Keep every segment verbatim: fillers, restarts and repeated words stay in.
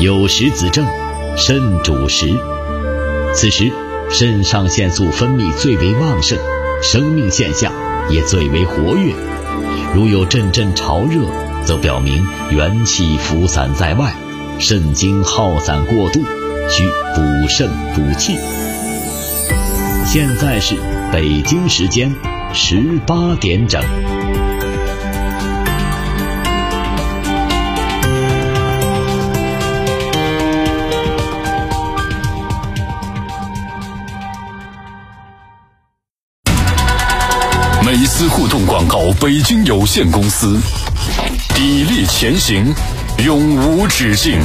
有时子正，肾主食。此时肾上腺素分泌最为旺盛，生命现象也最为活跃。如有阵阵潮热，则表明元气浮散在外，肾精耗散过度，需补肾补气。现在是北京时间十八点整。 美思互动广告北京有限公司，砥砺前行，永无止境。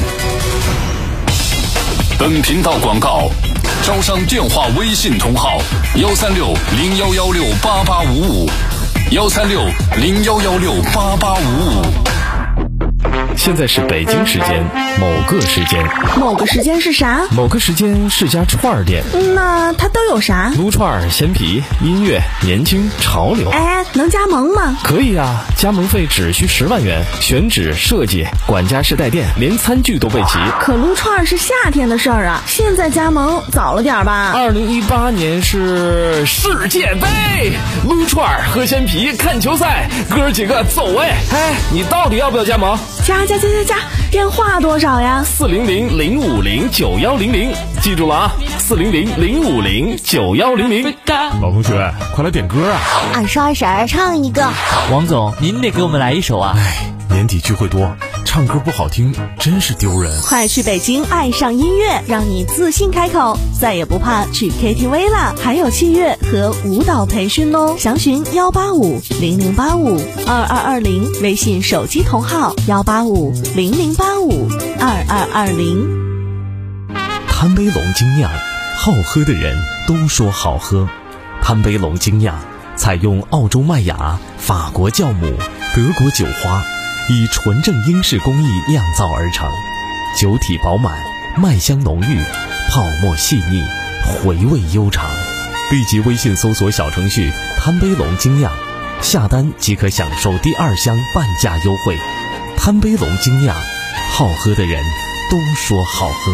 本频道广告招商电话微信同号幺三六零幺幺六八八五五幺三六零幺幺六八八五五。 现在是北京时间某个时间。 某个时间是啥？ 某个时间是家串儿店。 那它都有啥？ 撸串、鲜皮、音乐、年轻、潮流。 哎，能加盟吗？ 可以啊，加盟费只需十万元，选址、设计、管家式带电，连餐具都备齐。 可撸串是夏天的事儿啊，现在加盟早了点吧？ 二零一八年是世界杯，撸串、喝鲜皮、看球赛，哥儿几个走哎！哎，你到底要不要加盟？ 加加加加加，电话多少呀？ 四零零零五零九幺零零，记住了啊，四零零零五零九幺零零。 老同学，快来点歌啊！ 二十二婶唱一个。 王总，您得给我们来一首啊！ 哎，年底聚会多，唱歌不好听，真是丢人。 快去北京爱上音乐，让你自信开口，再也不怕去 K T V 了，还有器乐和舞蹈培训哦。详询幺八五零零八五二二二零，微信手机同号幺八五零零八五二二二零。 贪杯龙精酿，好喝的人都说好喝。贪杯龙精酿采用澳洲麦芽、法国酵母、德国酒花，以纯正英式工艺酿造而成，酒体饱满，麦香浓郁，泡沫细腻，回味悠长。立即微信搜索小程序贪杯龙精酿，下单即可享受第二箱半价优惠。贪杯龙精酿，好喝的人都说好喝。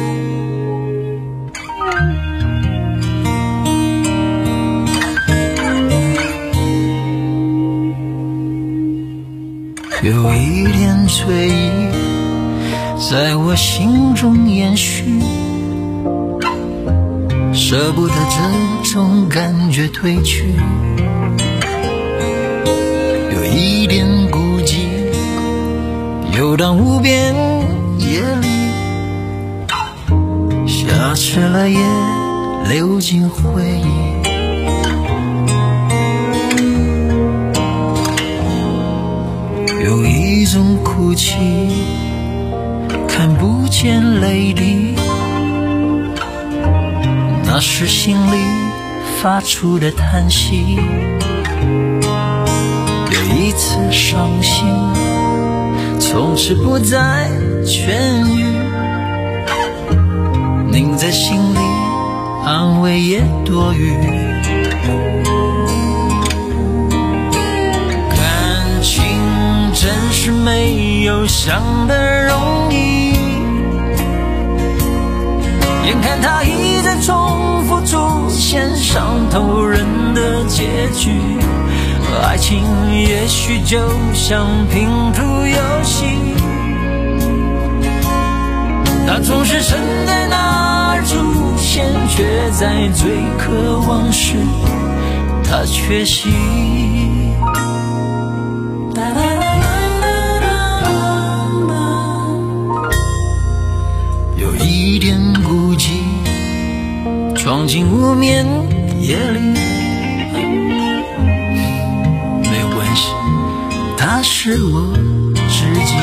有一点醉意在我心中延续，舍不得这种感觉褪去，有一点孤寂游荡无边夜里，下迟了也流进回忆。有一种哭泣看不见泪滴，那是心里发出的叹息。有一次伤心从此不再痊愈，拧在心里安慰也多余。真是没有想的容易，眼看它一再重复出现伤透人的结局。爱情也许就像拼图游戏，它总是身在那儿出现，却在最渴望时它缺席。一点孤寂闯进无眠夜里，没有关系，它是我知己。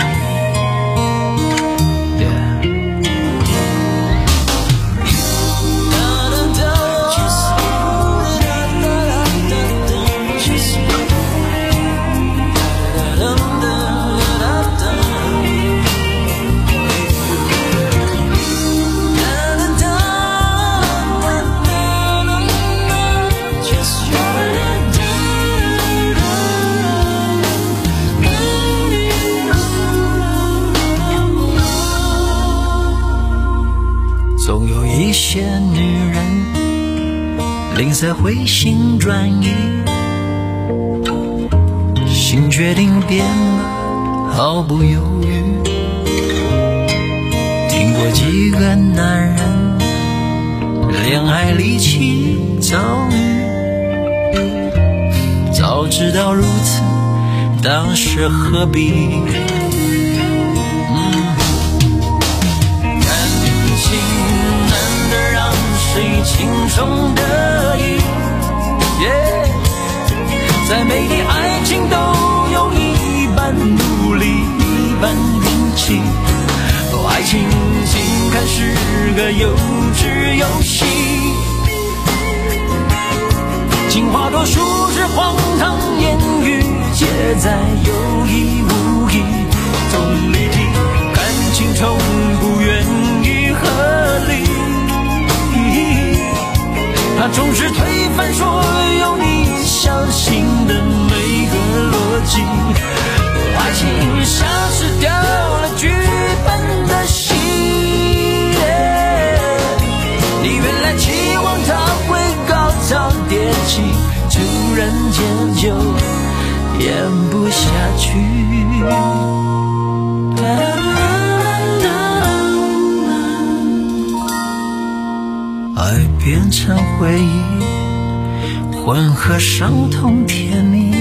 总有一些女人吝啬会心转意，心决定变了毫不犹豫。听过几个男人恋爱离奇遭遇，早知道如此当时何必。谁轻松得意、yeah, 在每段爱情都有一半努力一半运气，爱情竟看是个幼稚游戏，情话多数是荒唐言语，皆在有意无意中离题，感情从不愿意合理，他总是推翻所有你相信的每个逻辑，爱情像是掉了剧本的戏、yeah, 你原来期望他会高潮迭起，突然间就演不下去。爱变成回忆，混合伤痛甜蜜，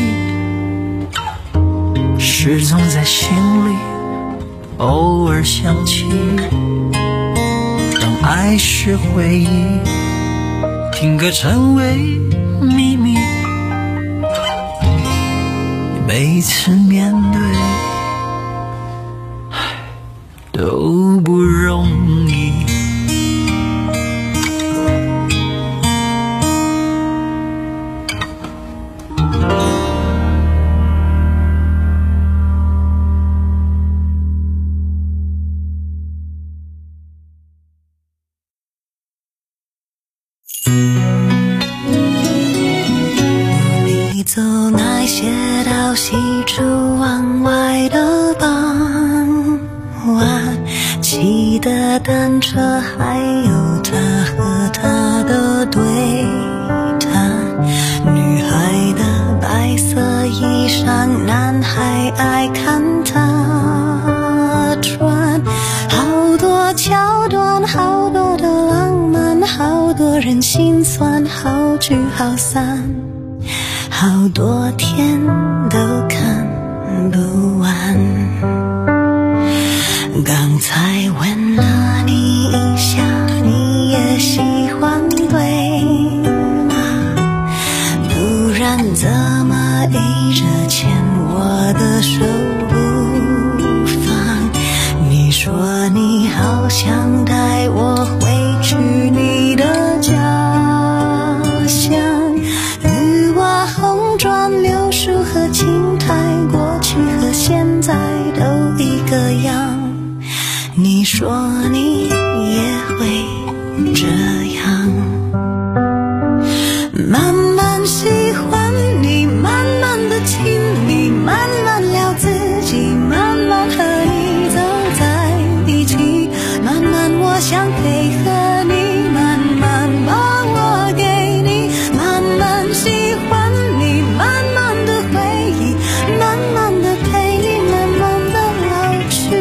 始终在心里偶尔想起。当爱是回忆，听歌成为秘密，每次面对都不容易。 你走那些到西出望外的傍晚，骑的单车，还有他和他的对谈，女孩的白色衣裳，男孩爱看她穿，好多桥段，好多的浪漫，好多人心酸，好聚好散，好多天都看不完。刚才问了你一下，你也喜欢对吗？不然怎么一直牵我的手不放？你说你好想带我回去你的家乡，绿瓦红砖柳树和青苔，过去和现在都一个样，你说你也会这样，慢慢喜欢你，慢慢的亲密，慢慢聊自己，慢慢和你走在一起，慢慢我想配合你，慢慢把我给你，慢慢喜欢你，慢慢的回忆，慢慢的陪你，慢慢的老去，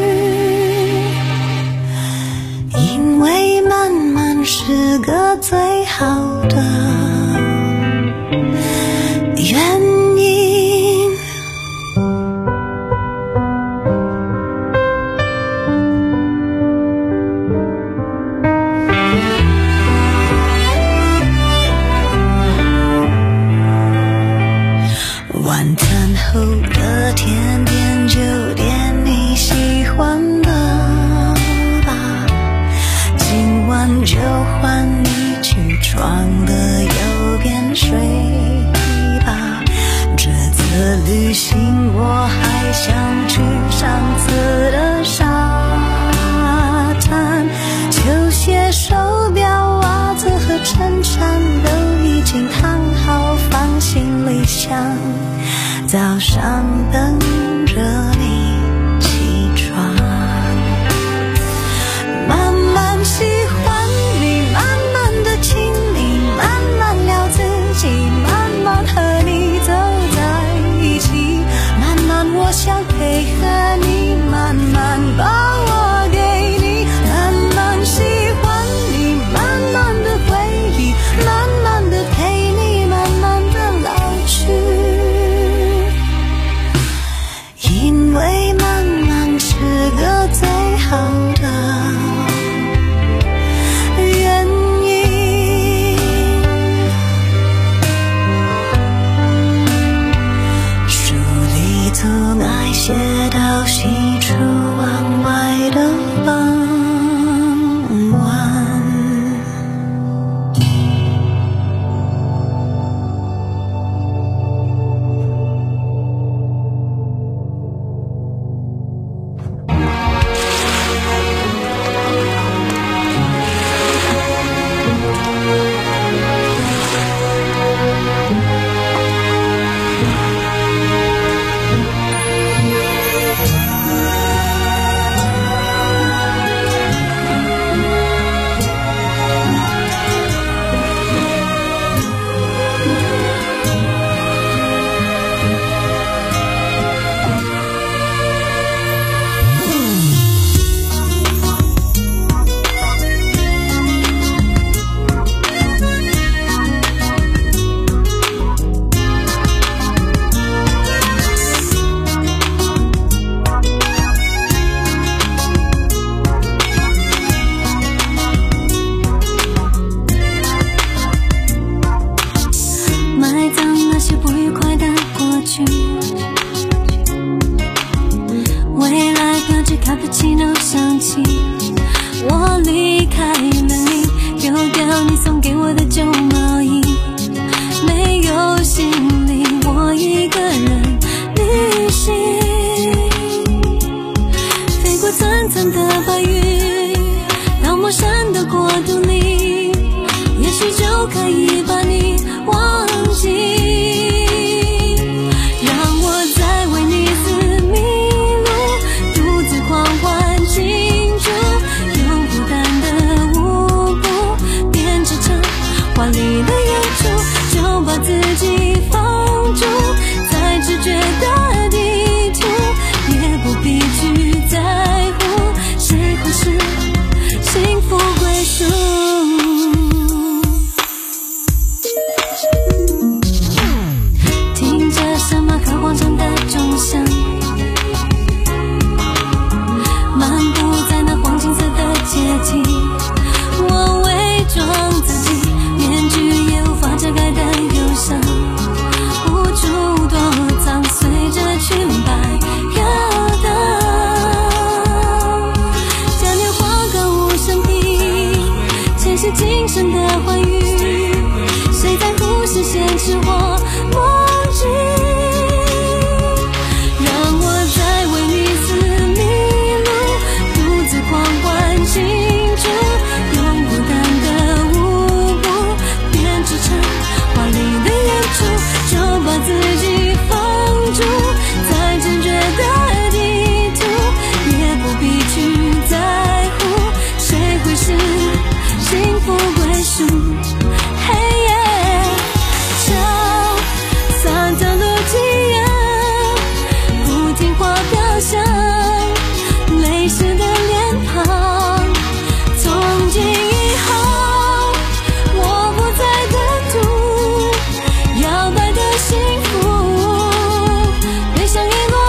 因为慢慢是个最好的原因。晚餐后的甜点就点你喜欢的吧，今晚就换你去床的右边睡吧，这次旅行我还想去上次的沙滩，球鞋手表袜子和衬衫都已经烫好放行李箱，早上等着你起床，慢慢喜欢华丽的演出，就把自己放逐在直觉的地图，也不必去在乎谁会是幸福归属。听着山马克广场的钟响，漫步在那黄金色的阶梯，我伪装自己，面具也无法遮盖的忧伤，无处躲藏，随着裙摆游荡。嘉年华歌舞升平，前世今生的欢愉，谁在乎是现实或梦境？让我在威尼斯迷路，独自狂欢庆祝，用孤单的舞步编织成华丽的演出，就把自己放逐在正确的地图，也不必去在乎谁会是幸福归属。嘿耶，找三条路径啊，不听话表象，泪湿的脸庞，从今以后我不再的途，摇摆的幸福悲伤已落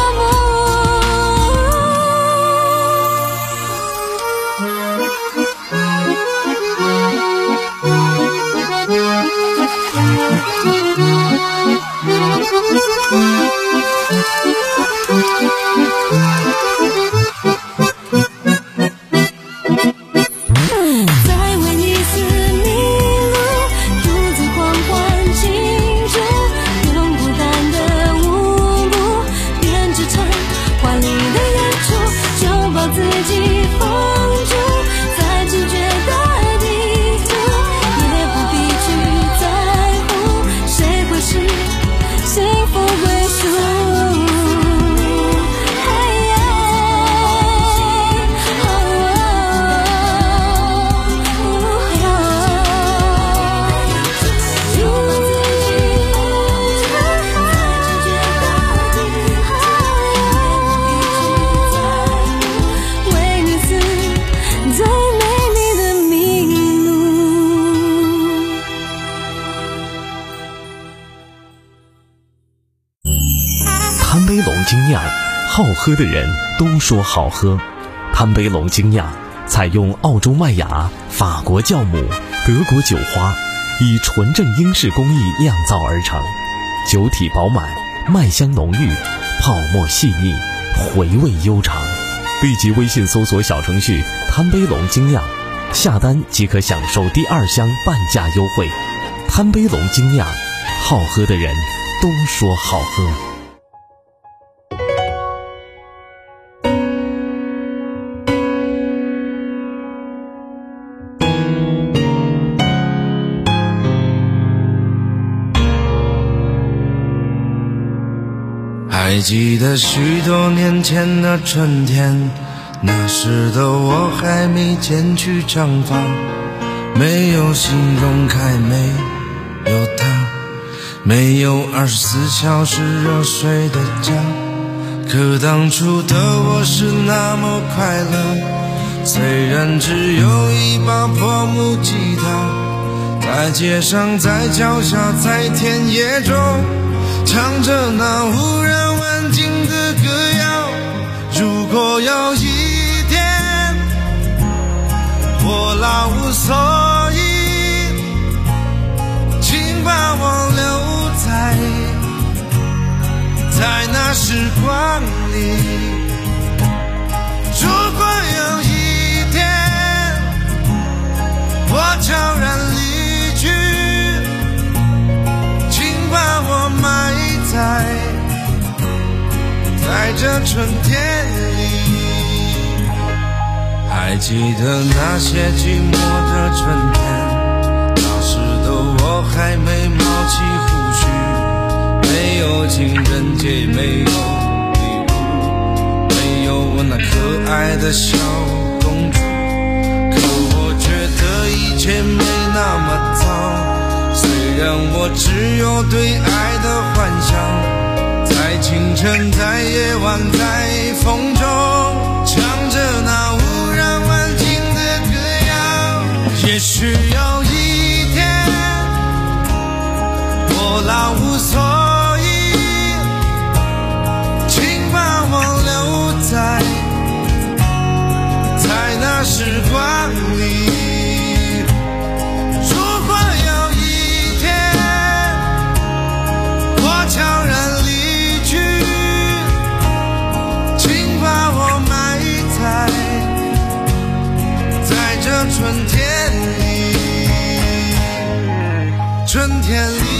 在威尼斯迷路，独自狂欢庆祝，用孤单的舞步编织成华丽的演出，就把自己放逐在直觉的地图，也不必去在乎谁会是幸福归属。 贪杯龙精酿，好喝的人都说好喝。贪杯龙精酿采用澳洲麦芽、法国酵母、德国酒花，以纯正英式工艺酿造而成，酒体饱满，麦香浓郁，泡沫细腻，回味悠长。立即微信搜索小程序贪杯龙精酿，下单即可享受第二箱半价优惠。贪杯龙精酿，好喝的人都说好喝。 还记得许多年前的春天，那时的我还没剪去长发，没有信用卡，没有他，没有二十四小时热水的家。可当初的我是那么快乐，虽然只有一把破木吉他，在街上，在脚下，在田野中，唱着那无人问津的歌谣。如果有一天我老无所依，请把我留在在那时光里。如果有一天我悄然离去，请把我埋在在这春天里。还记得那些寂寞的春天，那时的我还没冒起胡须，没有情人节，没有礼物，没有我那可爱的小公主。可我觉得一切没那么糟， 只有对爱的幻想，在清晨，在夜晚，在风中，唱着那无人问津的歌谣。也许有一天，我老无所依，请把我留在在那时光里。悄然离去，请把我埋在在这春天里，春天里。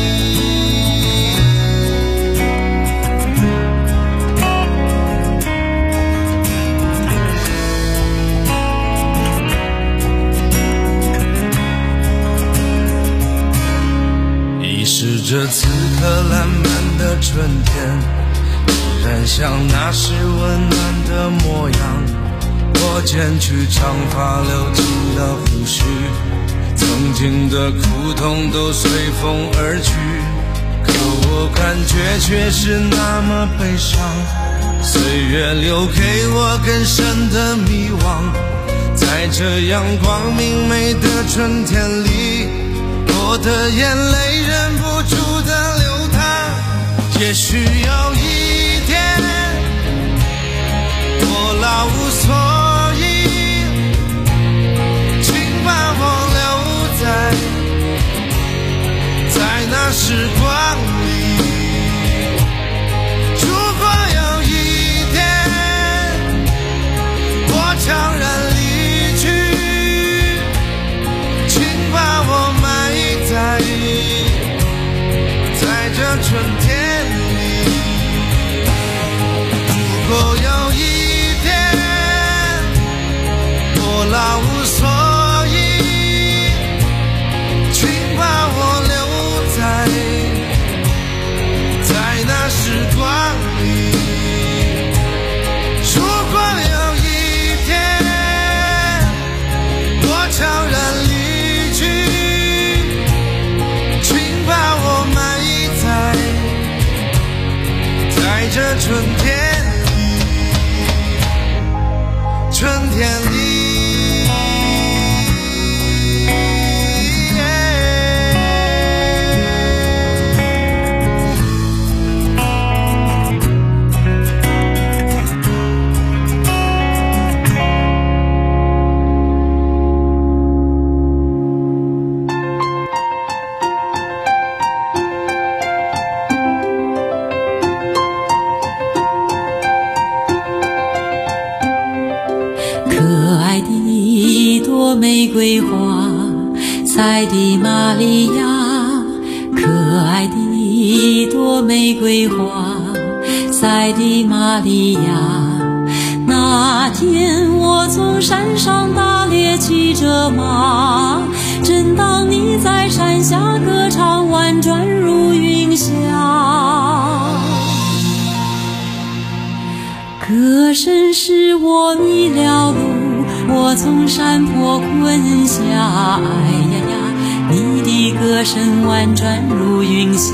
遗失着此刻烂漫的春天，依然像那时温暖的模样。我剪去长发，留起了胡须，曾经的苦痛都随风而去，可我感觉却是那么悲伤。岁月留给我更深的迷惘，在这阳光明媚的春天里，我的眼泪忍不住的流淌。也许有一天，我老无所依，请把我留在在那时光里。如果有一天，我悄然离去，请把我埋在在这春天里。如果有一天，我老无所依，请把我留在在那时光里。如果有一天，我悄然离去，请把我埋在在这春天里，春天里。 玫瑰花采的玛利亚，可爱的一朵玫瑰花采的玛利亚。那天我从山上打猎骑着马，正当你在山下歌唱，婉转如云霞。歌声使我迷了路，我从山坡困下，哎呀呀，你的歌声婉转如云霞。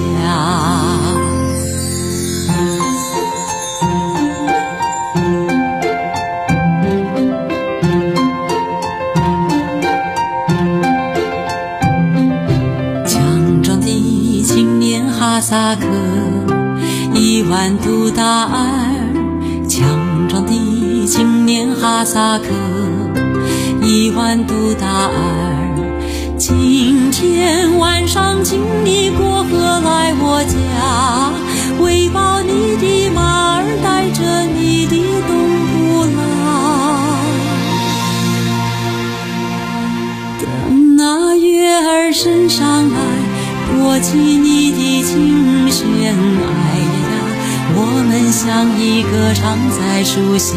强壮的青年哈萨克，伊万杜达尔。强壮的青年哈萨克，伊万杜达尔。今天晚上请你过河来我家，喂饱你的马儿，带着你的东布拉。等那月儿升上来，拨起你的琴弦，哎呀呀，我们相依歌唱在树下。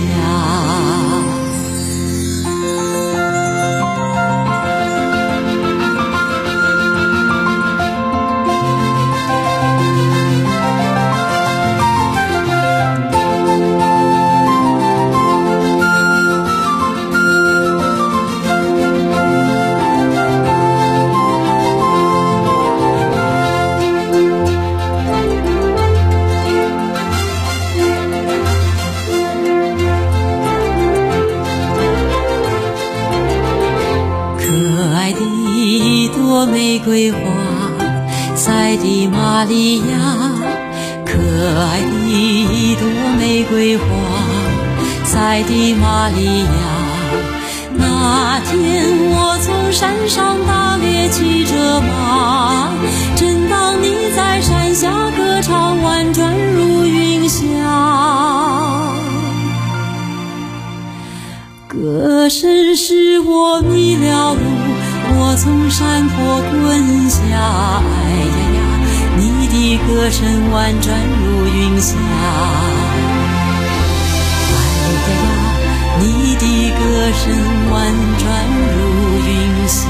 朵玫瑰花，赛的玛利亚，可爱的一朵玫瑰花，赛的玛利亚。那天我从山上打猎骑着马，正当你在山下歌唱，婉转如云霞。歌声使我迷了路，我从山坡滚下。哎呀呀，你的歌声婉转如云霞。你的歌声婉转如云霞。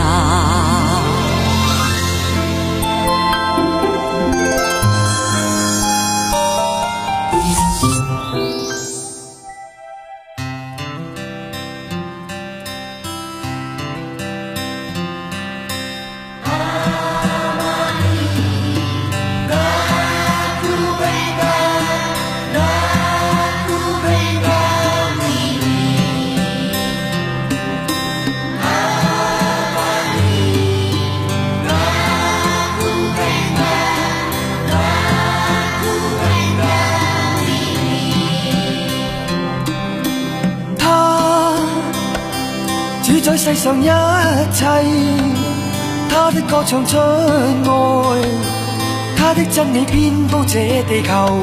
主宰世上一切，他的歌唱出愛，他的真理遍佈這地球。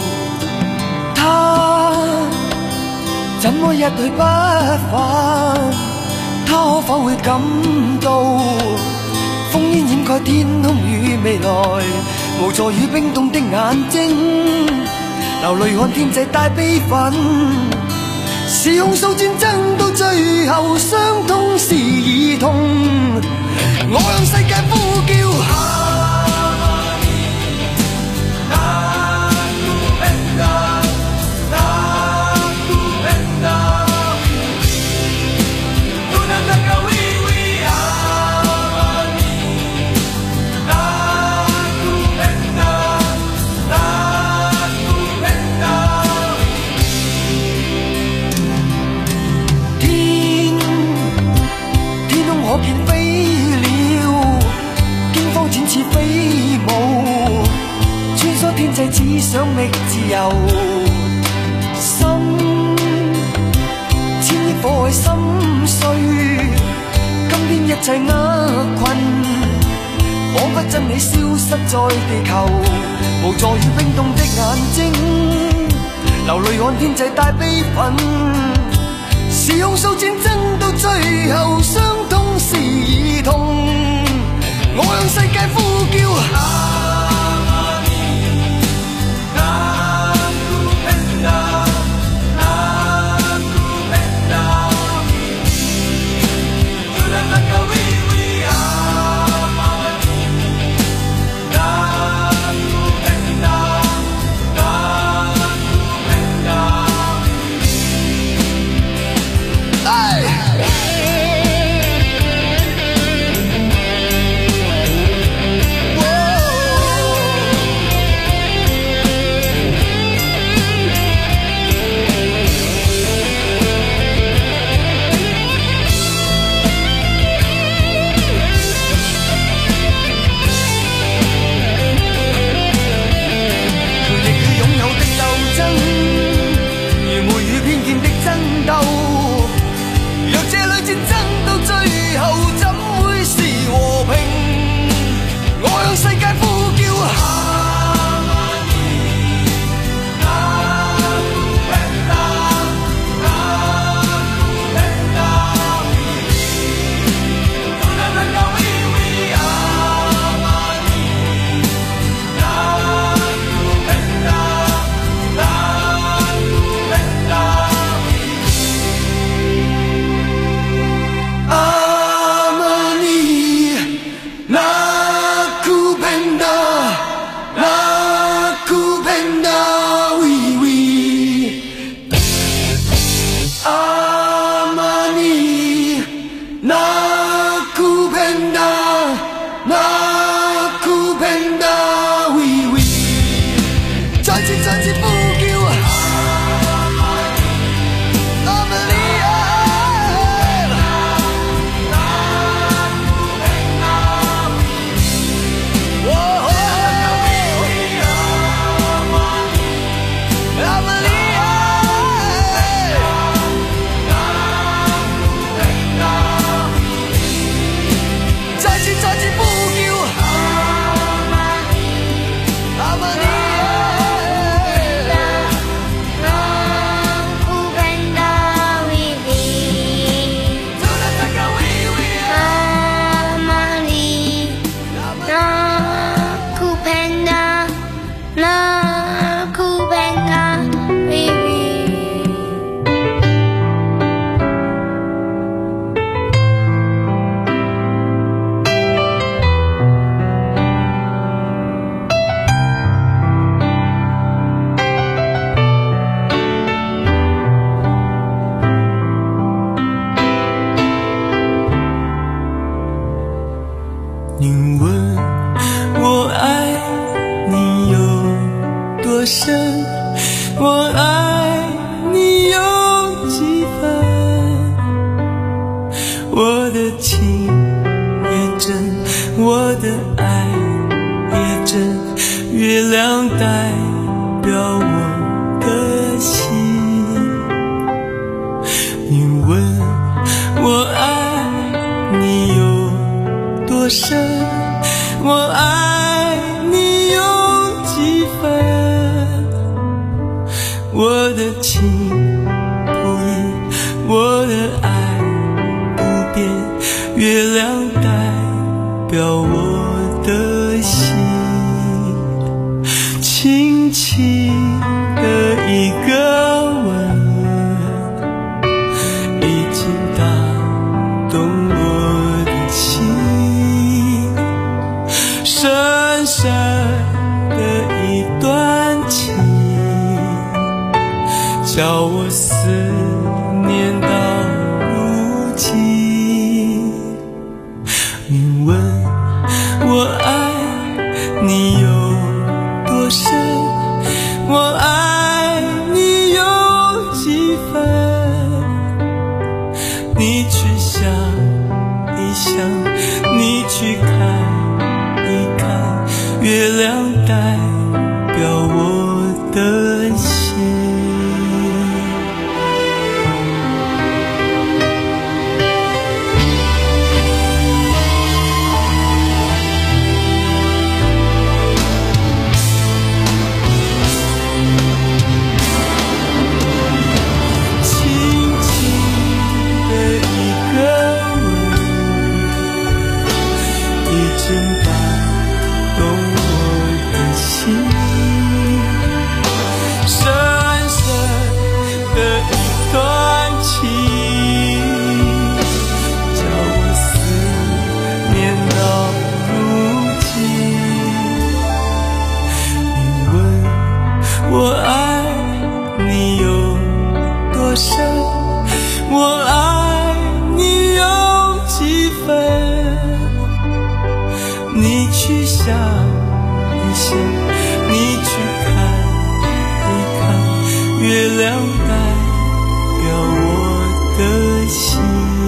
他怎麼一去不返？他可否會感到烽煙掩蓋天空與未來，無助與冰凍的眼睛，流淚看天際帶悲憤。是控訴戰爭到最後，傷痛是兒童。我向世界呼叫。只想覓自由，心千億火海心碎，今天一切厄困，彷彿真理消失在地球，無助與冰凍的眼睛，流淚看天際帶悲憤，是控訴戰爭到最後，傷痛是兒童，我向世界呼叫。 你问我爱你有多深，我爱你有几分，我的情也真，我的爱也真，月亮代表我的心。你问我爱你有多深，我爱你有几分，我的情不移，我的爱不变，月亮代表我的心。轻轻的一个吻，已经打动我的心，深深的一段情，叫我思念到如今。你问我爱你有多深，我爱你有几分，你去想一想，你去看一看，月亮代表我的心。我爱你有多深，我爱你有几分，你去想一想，你去看一看，月亮代表我的心，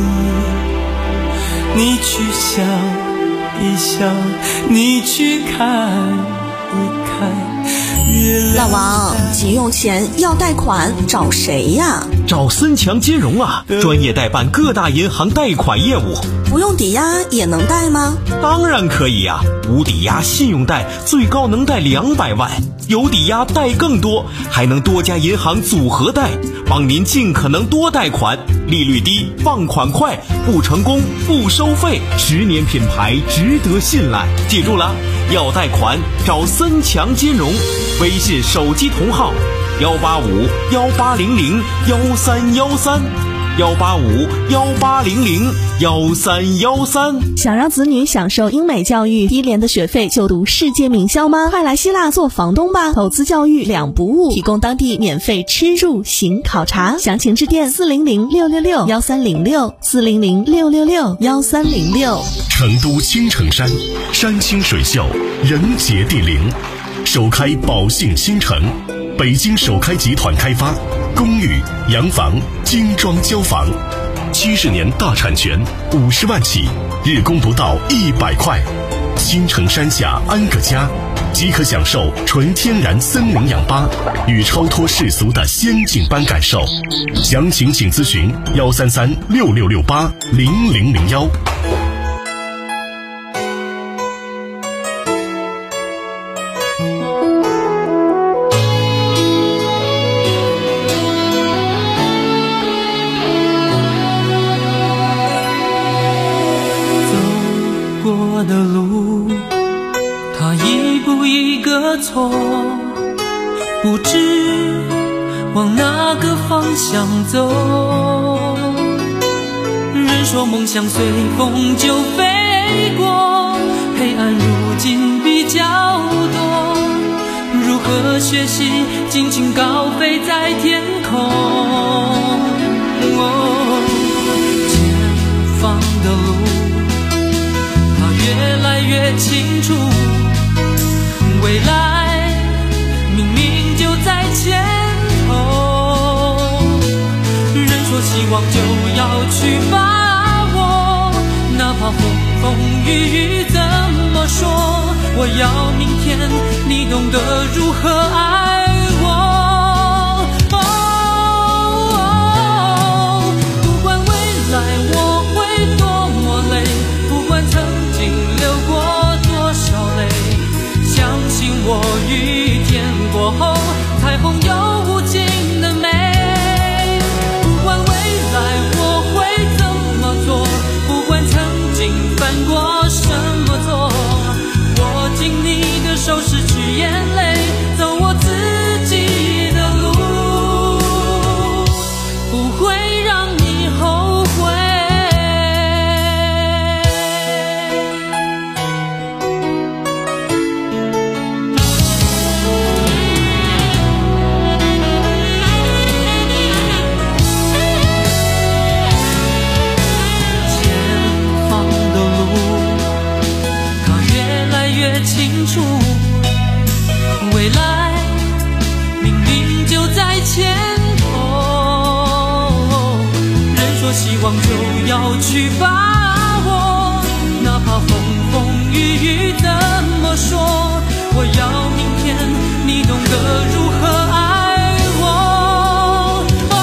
你去想一想，你去看一看。 老王，急用钱要贷款找谁呀？ 找森强金融啊，专业代办各大银行贷款业务。 不用抵押也能贷吗？ 当然可以呀、啊，无抵押信用贷最高能贷两百万，有抵押贷更多，还能多家银行组合贷，帮您尽可能多贷款，利率低，放款快，不成功不收费，十年品牌值得信赖。记住了，要贷款找森强金融，微信手机同号幺八五幺八零零幺三幺三。幺八五幺八零零幺三幺三。 想让子女享受英美教育，低廉的学费就读世界名校吗？快来希腊做房东吧！投资教育两不误，提供当地免费吃住行考察。详情致电四零零六六六幺三零六四零零六六六幺三零六。 成都青城山，山清水秀，人杰地灵，首开宝信新城，北京首开集团开发。公寓、洋房、精装交房，七十年大产权，五十万起，日供不到一百块。新城山下安个家，即可享受纯天然森林氧吧与超脱世俗的仙境般感受。详情请咨询幺三三六六六八零零零幺。 的路，他一步一个错，不知往哪个方向走。人说梦想随风就飞过，黑暗如今比较多，如何学习尽情高飞在天空？哦，前方的路越来越清楚，未来明明就在前头，人说希望就要去把握，哪怕风风雨雨怎么说，我要明天你懂得如何爱我。哦哦，不管未来我会多么累，不管曾经流过多少泪，相信我，雨天过后彩虹有无尽的美。不管未来我会怎么做，不管曾经犯过什么错，握紧你的手，拭去眼泪，走我自己的路，不会让你后悔。清楚，未来明明就在前头，人说希望就要去把握，哪怕风风雨雨怎么说，我要明天你懂得如何爱我。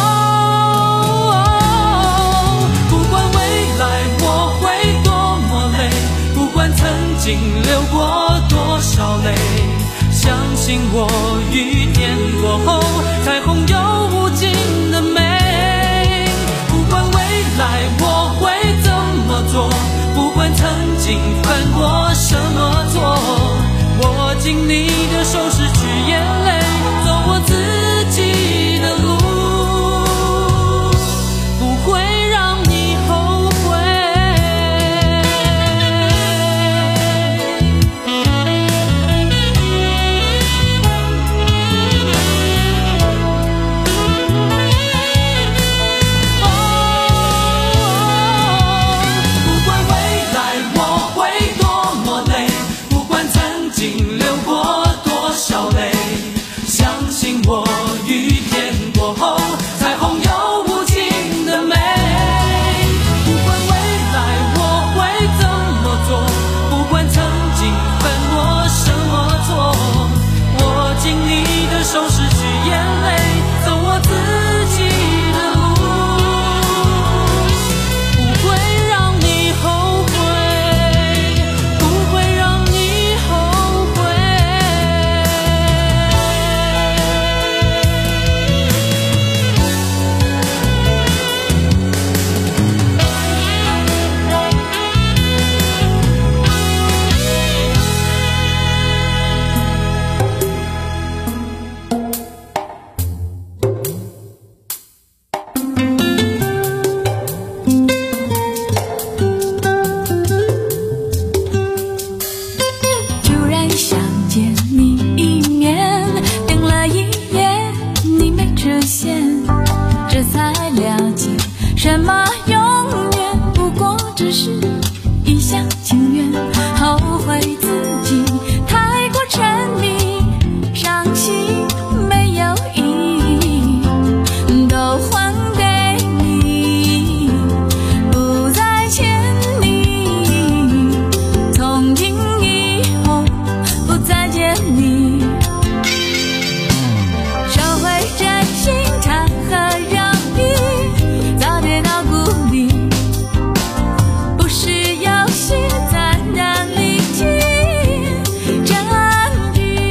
哦，不管未来我会多么累，不管曾经流过多少泪，相信我，雨天过后彩虹有无尽的美。不管未来我会怎么做，不管曾经犯过什么错，握紧你的手，拭去眼泪，走我自己的路，不会让你后悔。手拭去眼泪，走我自己的路，不会让你后悔，不会让你后悔。 什么永远不过只是一厢情愿，后悔自己太过沉迷，伤心没有意义，都还给你，不再牵你，从今以后不再见你，收回真心谈何容易，早点到故里，不是游戏，才能历经战役。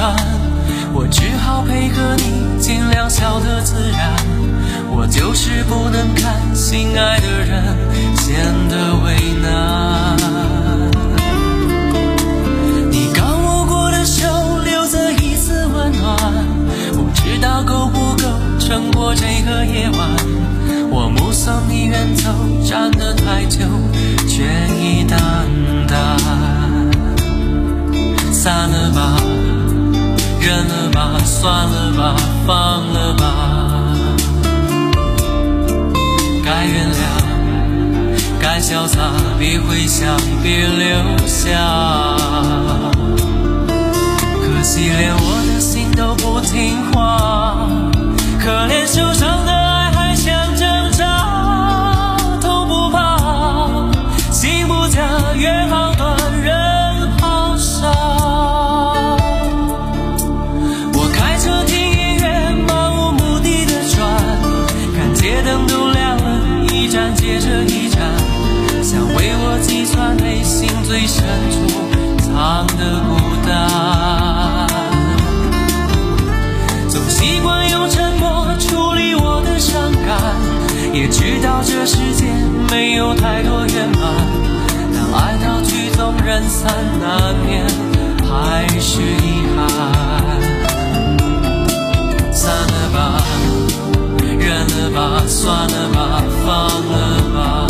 转，我只好配合你，尽量笑得自然。我就是不能看心爱的人显得为难。你刚握过的手留着一丝温暖，不知道够不够撑过这个夜晚。我目送你远走，站得太久，却已淡淡。散了吧，忍了吧，算了吧，放了吧。该原谅，该潇洒，别回想，别留下。可惜连我的心都不听话，可怜受伤的爱还想挣扎，痛不怕，心不假，约好断，人好傻。我开车听音乐，漫无目的的转，看街灯都亮了，一站接着一站，想为我计算内心最深处藏的孤单。总习惯用沉默处理我的伤感，也知道这世界没有太多圆满，当爱到曲终人散，难免还是遗憾。散了吧，忍了吧，算了吧，放了吧。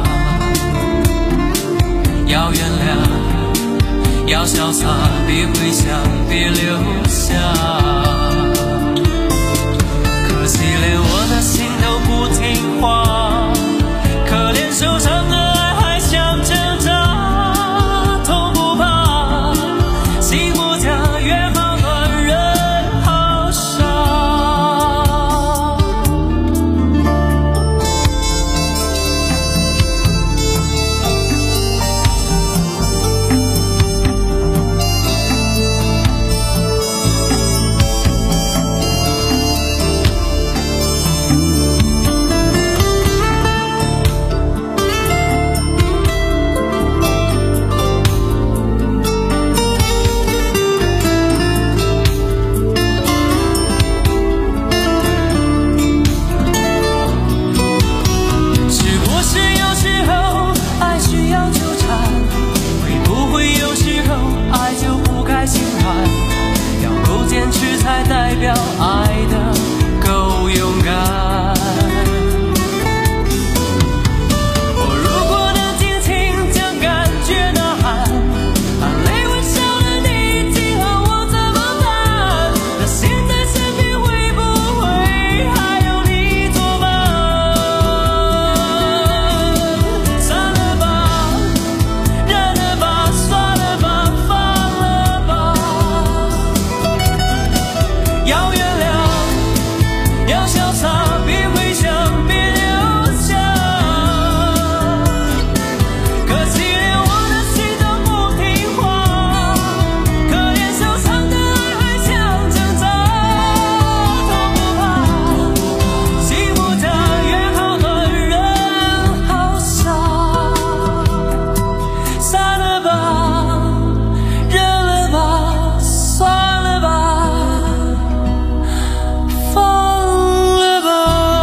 要原谅，要潇洒，别回想，别留下。可惜连我的心都不听话，可怜受伤的爱还想挣扎，痛不怕，心不假，约好断，人好傻。才代表爱的够勇敢。我如果能尽情将感觉呐喊，把泪吻上了你，今后我怎么办？那现在身边会不会还有你作伴？散了吧，忍了吧，算了吧，放了吧。要原谅，要潇洒，别回想，别留下。可惜连我的心都不听话，可怜受伤的爱还想挣扎，痛不怕，心不假，约好断，人好傻。散了吧，忍了吧，算了吧，放了吧。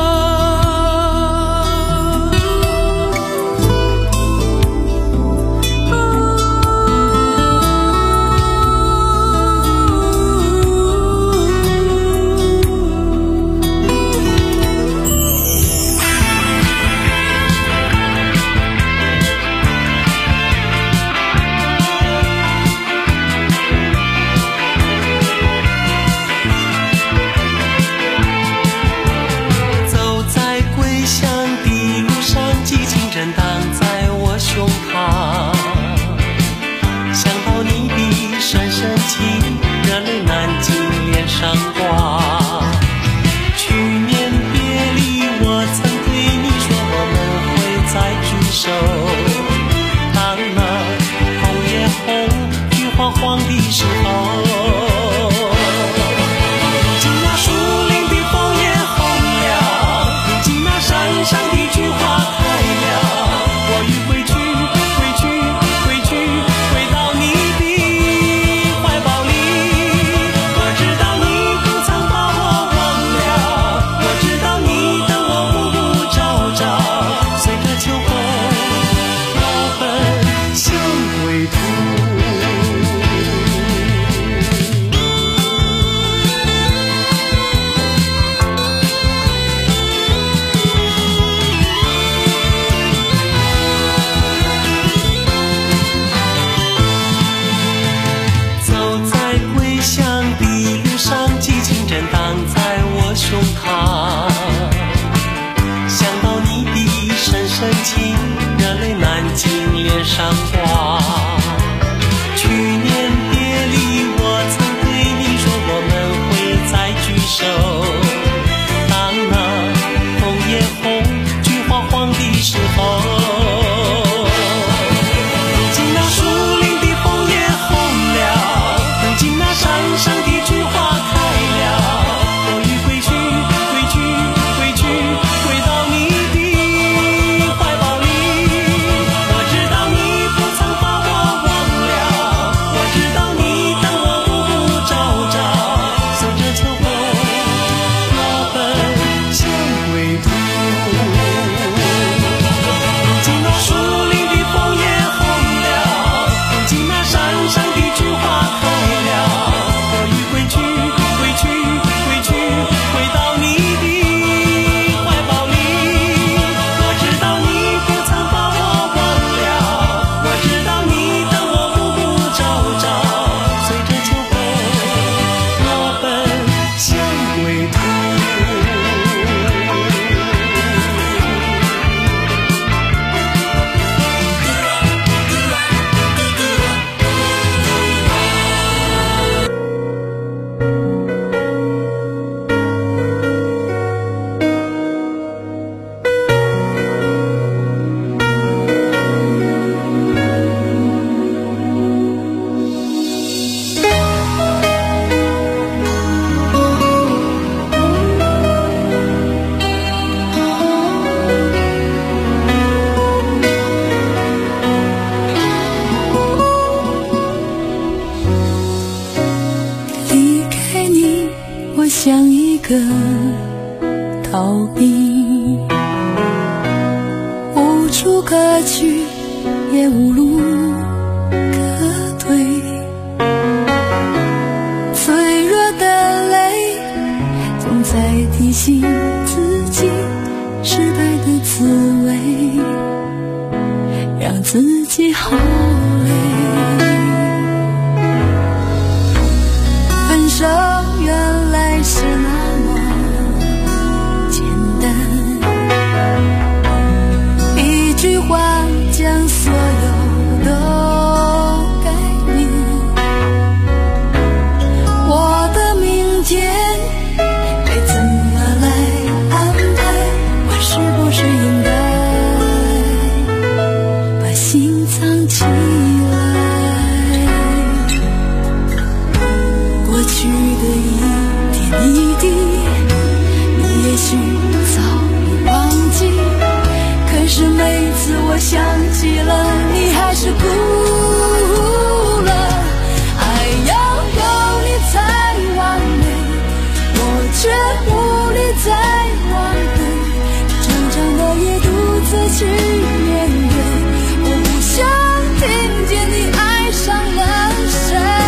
走在归乡的路上，激情震荡在我胸膛。想到你的深深情，热泪难禁脸上挂。去年别离，我曾对你说我们会再聚首。当那红也红，菊花黄的时候，如今那树林的枫叶红了，如今那山上的菊花开了，我欲回去，回去，回去，回到你的怀抱里。 像一个逃避，无处可去，也无路可退。脆弱的泪总在提醒自己失败的滋味，让自己好累。分手原来是那么简单，一句话将所有都改变。我的明天该怎么来安排？我是不是应该把心藏起来？过去的一点一滴，你也许早已忘记，可是每次我想起了，你还是哭了。爱要有你才完美，我却无力再挽回，长长的夜独自去面对，我不想听见你爱上了谁。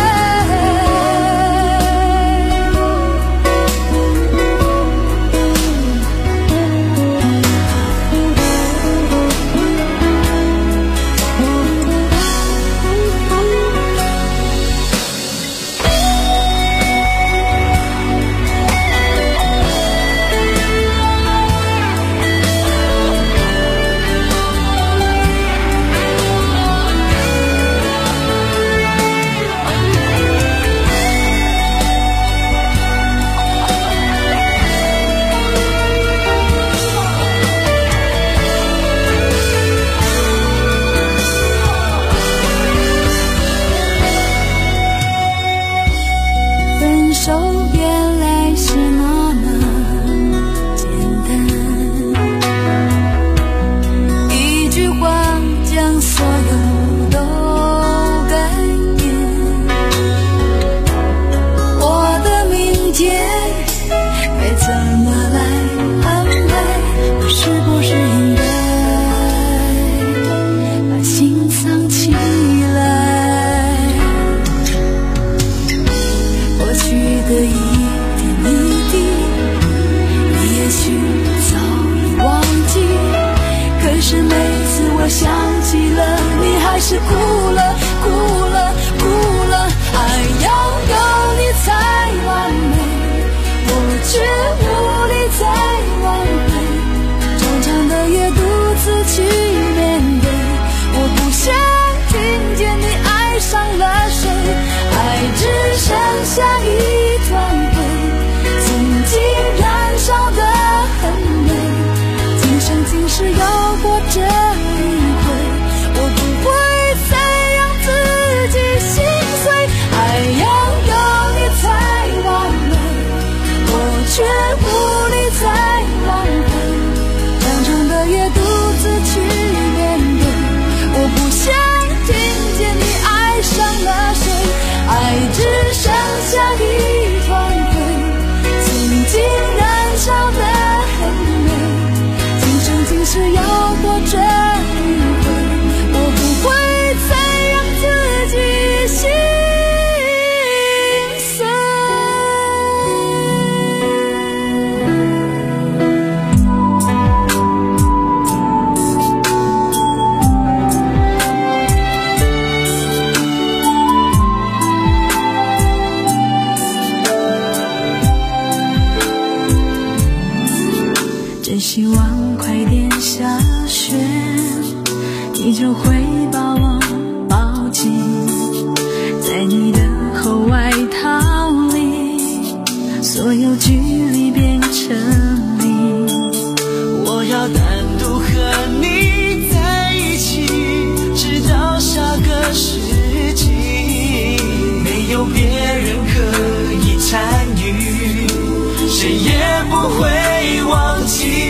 真希望快点下雪，你就会把我抱紧在你的厚外套里，所有距离变成零。 我要单独和你在一起，直到下个世纪，没有别人可以参与，谁也不会忘记。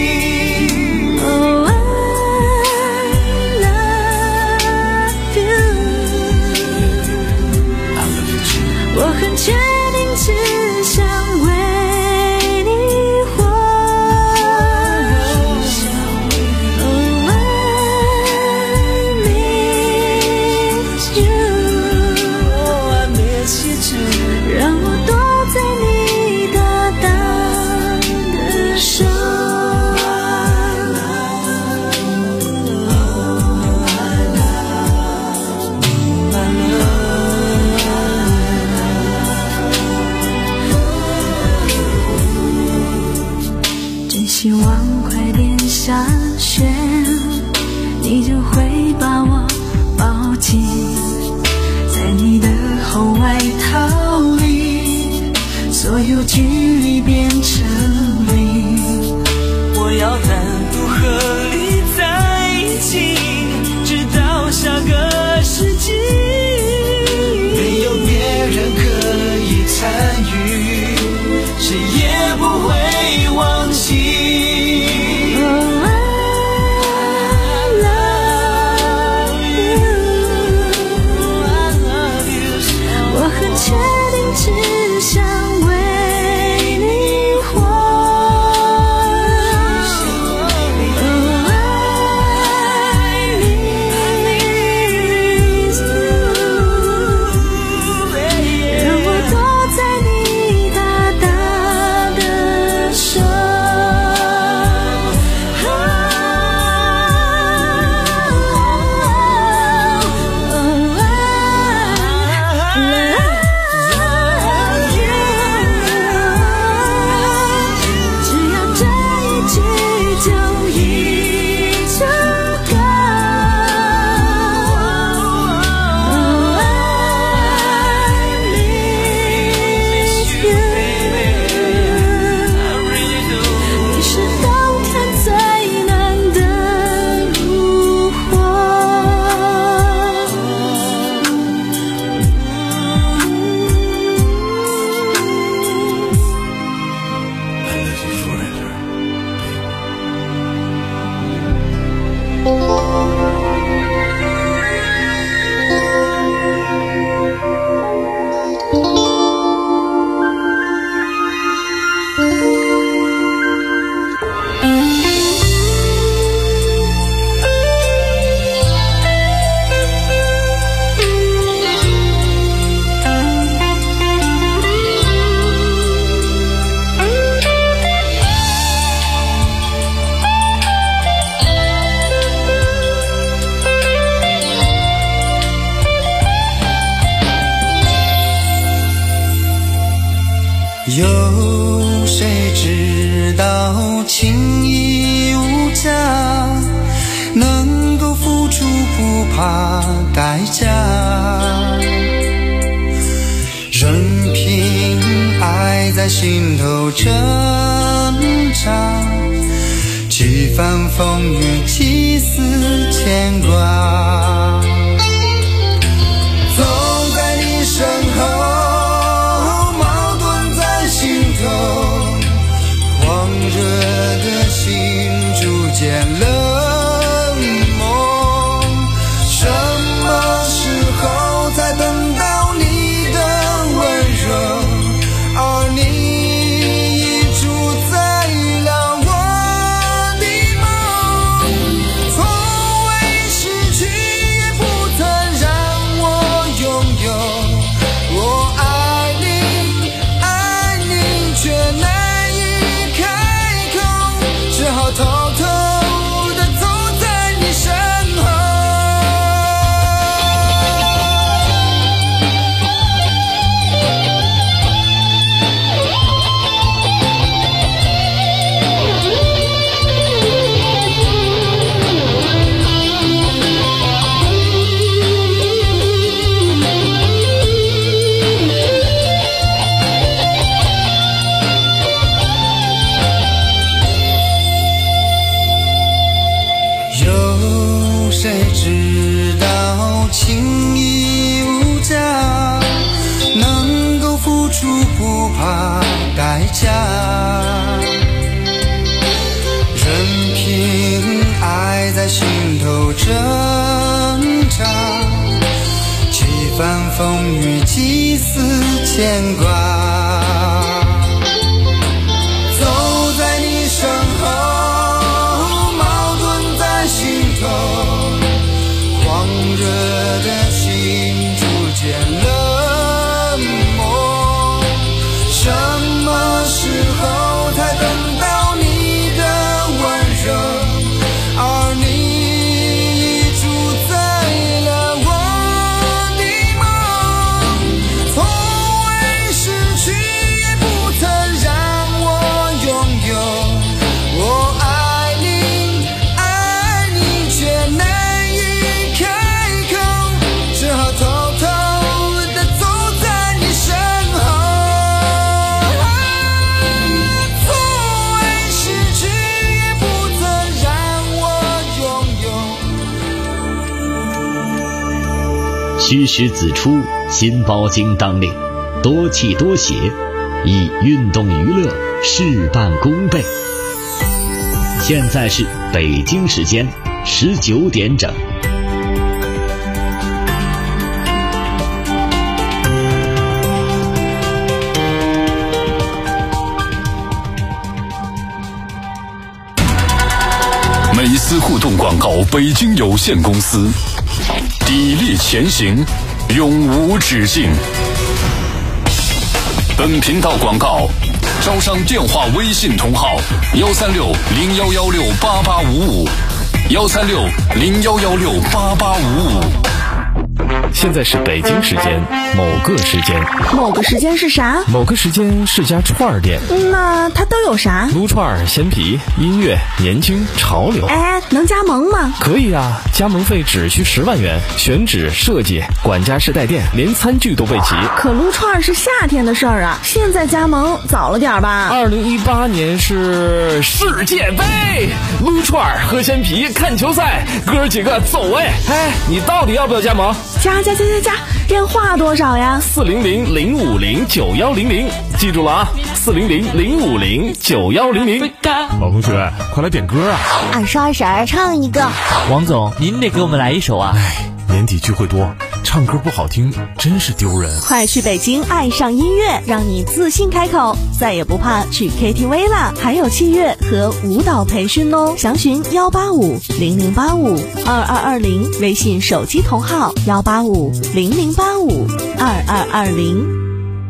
Oh, I love you. I love you too. 我很确定只想为确定只想为你活。 有谁知道情义无价，能够付出不怕代价，任凭爱在心头挣扎，几番风雨几丝牵挂，走在你身后，狂热的心逐渐冷漠，什么时候才等到你的温柔，而你已主宰了我的梦，从未失去也不曾让我拥有，我爱你爱你却难只好偷偷地走在你身后。有谁知道情义无价，能够付出不怕代价，任凭爱在心头挣扎，几番风雨几丝牵挂，走在你身后，狂热的心逐渐冷漠，什么时候才等到你的温柔，而你已主宰了我的梦，从未失去也不曾让我拥有，我爱你爱你却难只好偷偷地走在你身后，从未失去也不曾让我拥有。虚实子出，心包经当令，多气多血，以运动娱乐事半功倍。现在是北京时间十九点整。 丝互动广告北京有限公司，砥砺前行，永无止境。本频道广告招商电话微信同号幺三六零幺幺六八八五五幺三六零幺幺六八八五五。 现在是北京时间某个时间， 某个时间是啥？ 某个时间是家串儿店。 那它都有啥？ 撸串、鲜皮、音乐、年轻、潮流。 哎，能加盟吗？ 可以啊，加盟费只需十万元，选址、设计、管家式带电，连餐具都备齐。 可撸串是夏天的事儿啊，现在加盟早了点吧？ 二零一八年是世界杯，撸串、喝鲜皮、看球赛，哥儿几个走哎！哎，你到底要不要加盟？ 加加加加加，电话多少呀？ 四零零零五零九幺零零，记住了啊，四零零零五零九幺零零。 老同学，快来点歌啊！ 二叔二婶唱一个。 王总，您得给我们来一首啊！ 哎，年底聚会多，唱歌不好听，真是丢人。 快去北京爱上音乐，让你自信开口，再也不怕去 K T V 啦！还有器乐和舞蹈培训哦，详询幺八五零零八五二二二零，微信手机同号幺八五零零八五二二二零。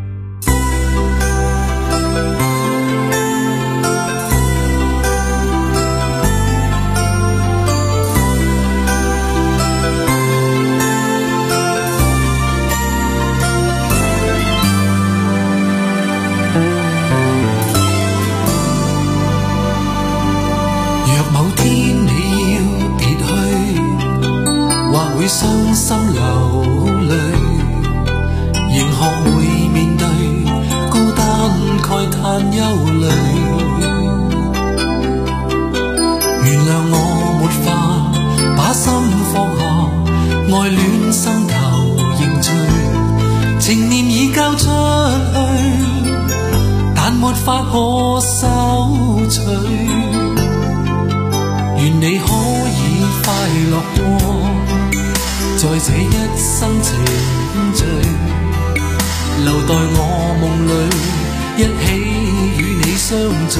傷心流淚，仍學會面對孤單慨嘆憂慮。原諒我沒法把心放下，愛戀心頭凝聚，情念已交出去，但沒法可收取。願你可以快樂過，在這一生情聚，留待我夢裏一起與你相聚。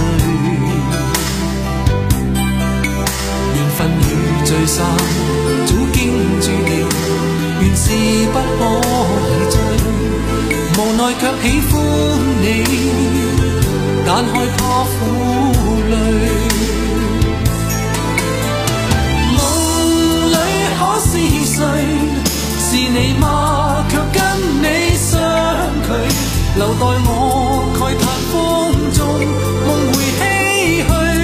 緣分與聚散早經注定，原是不可以追。無奈卻喜歡你，但害怕負累。可是誰？是你嗎？卻跟你相距，留待我慨嘆風中夢回唏噓。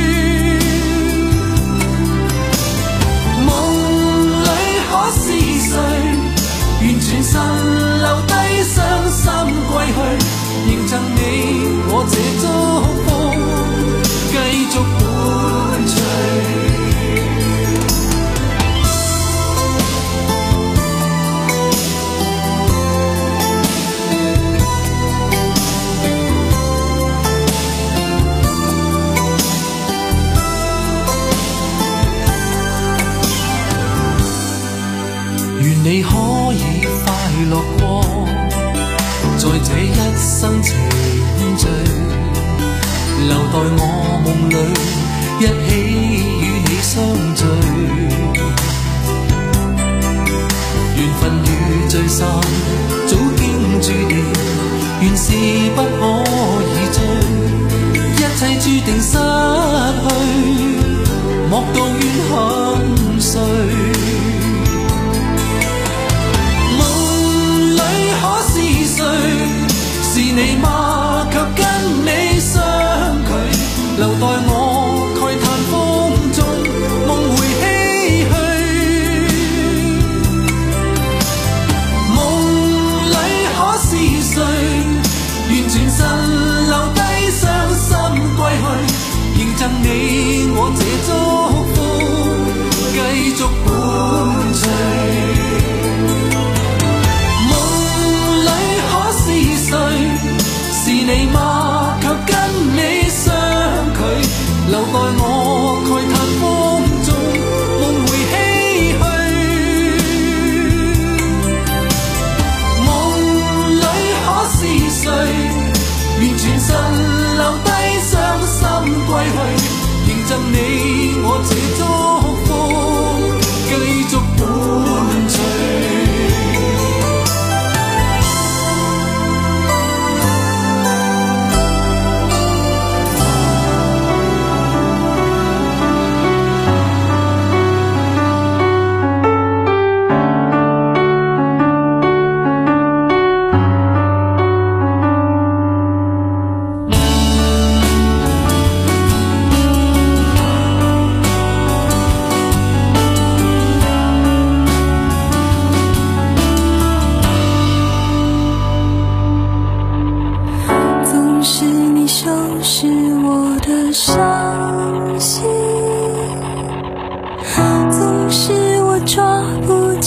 夢裏可是誰？願全身留低傷心歸去，仍贈你我這祝福，繼續伴隨。你可以快樂過，在這一生情聚，留待我夢裏一起與你相聚。緣分與聚散早經注定，原是不可以追，一切注定失去，莫道怨恨誰。可是誰？是你嗎？卻跟你相距，留待我慨嘆風中夢回唏噓。夢裏可是誰？願全身留低傷心歸去，仍贈你我這祝福，繼續伴隨。是你嗎？卻跟你相距，留待我慨嘆風中夢回唏噓。夢裏可是誰？願全身留低傷心歸去，仍贈你我這祝福。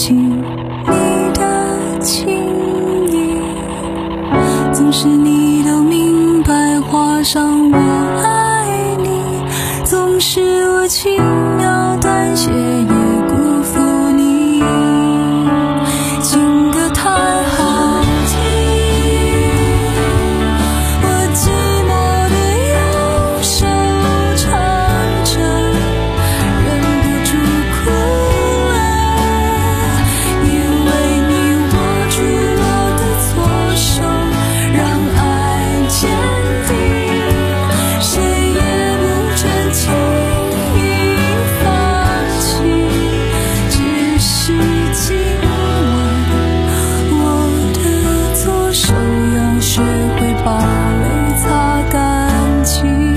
进你的情意，总是你都明白画上我爱你，总是我轻描淡写也辜负你，情歌太好听，我寂寞的右手唱着，忍不住哭了，因为你握住我的左手，让爱坚定，谁也不准轻易放弃，只是今晚我的左手要学会把泪擦干净。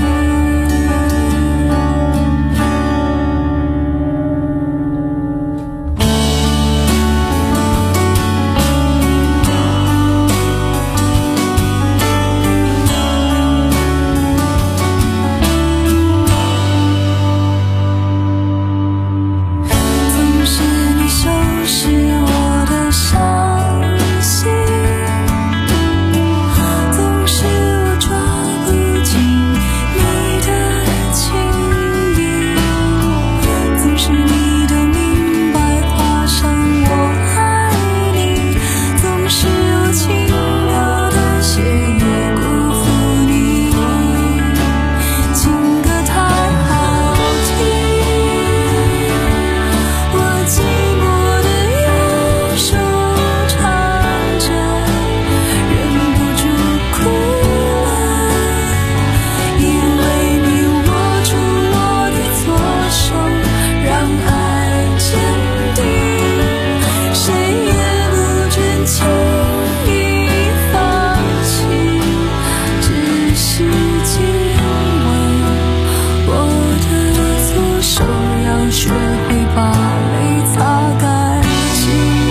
总是你收拾我的伤心，总是我抓不紧你的情意，总是你都明白画上我爱你，总是我轻描淡写也辜负你，情歌太好听，我寂寞的右手唱着，忍不住哭了，因为你握住我的左手，让爱坚定，谁也不准轻易放弃，只是今晚我的左手要学会把泪擦干净。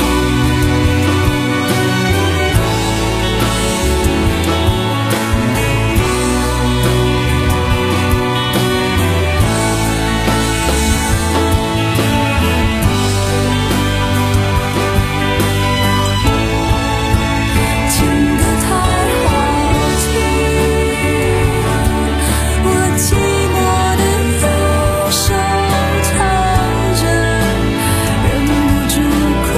情歌太好听，我寂寞的右手唱着，忍不住哭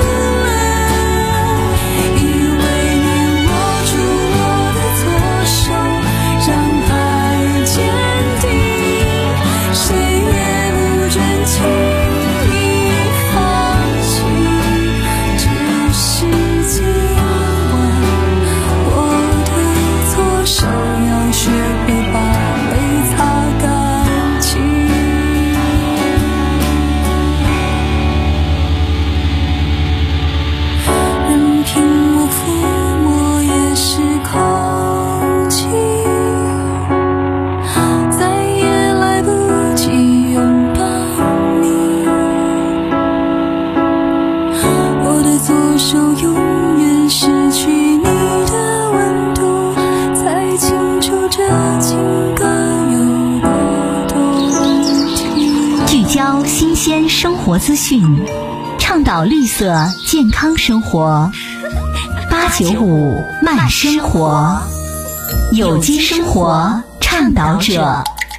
了，因为你握住我的左手，让爱坚定，谁也不准轻易放弃，只是今晚我的左手要学会把泪擦干净。任凭我抚摸也是空气，再也来不及拥抱你，我的左手永远失去你的温度，才清楚这情歌有多动听。 聚焦新鲜生活资讯，倡导绿色健康生活。八九五慢生活，有机生活倡导者。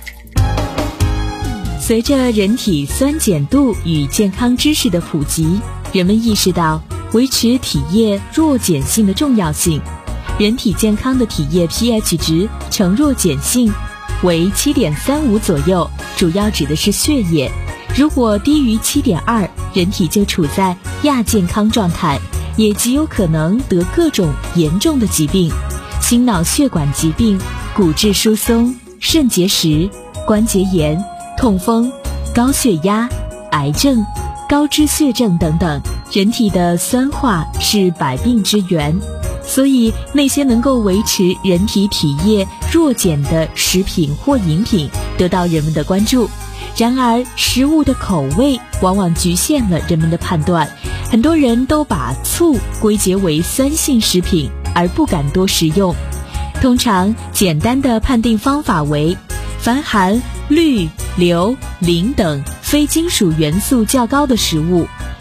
随着人体酸碱度与健康知识的普及，人们意识到维持体液弱碱性的重要性。人体健康的体液 pH 值呈弱碱性，为 七点三五 左右，主要指的是血液。如果低于 七点二， 人体就处在亚健康状态，也极有可能得各种严重的疾病，心脑血管疾病、骨质疏松、肾结石、关节炎、痛风、高血压、癌症、高脂血症等等。人体的酸化是百病之源，所以那些能够维持人体体液弱碱的食品或饮品得到人们的关注。然而食物的口味往往局限了人们的判断，很多人都把醋归结为酸性食品而不敢多食用。通常简单的判定方法为凡含氯、硫、磷等非金属元素较高的食物，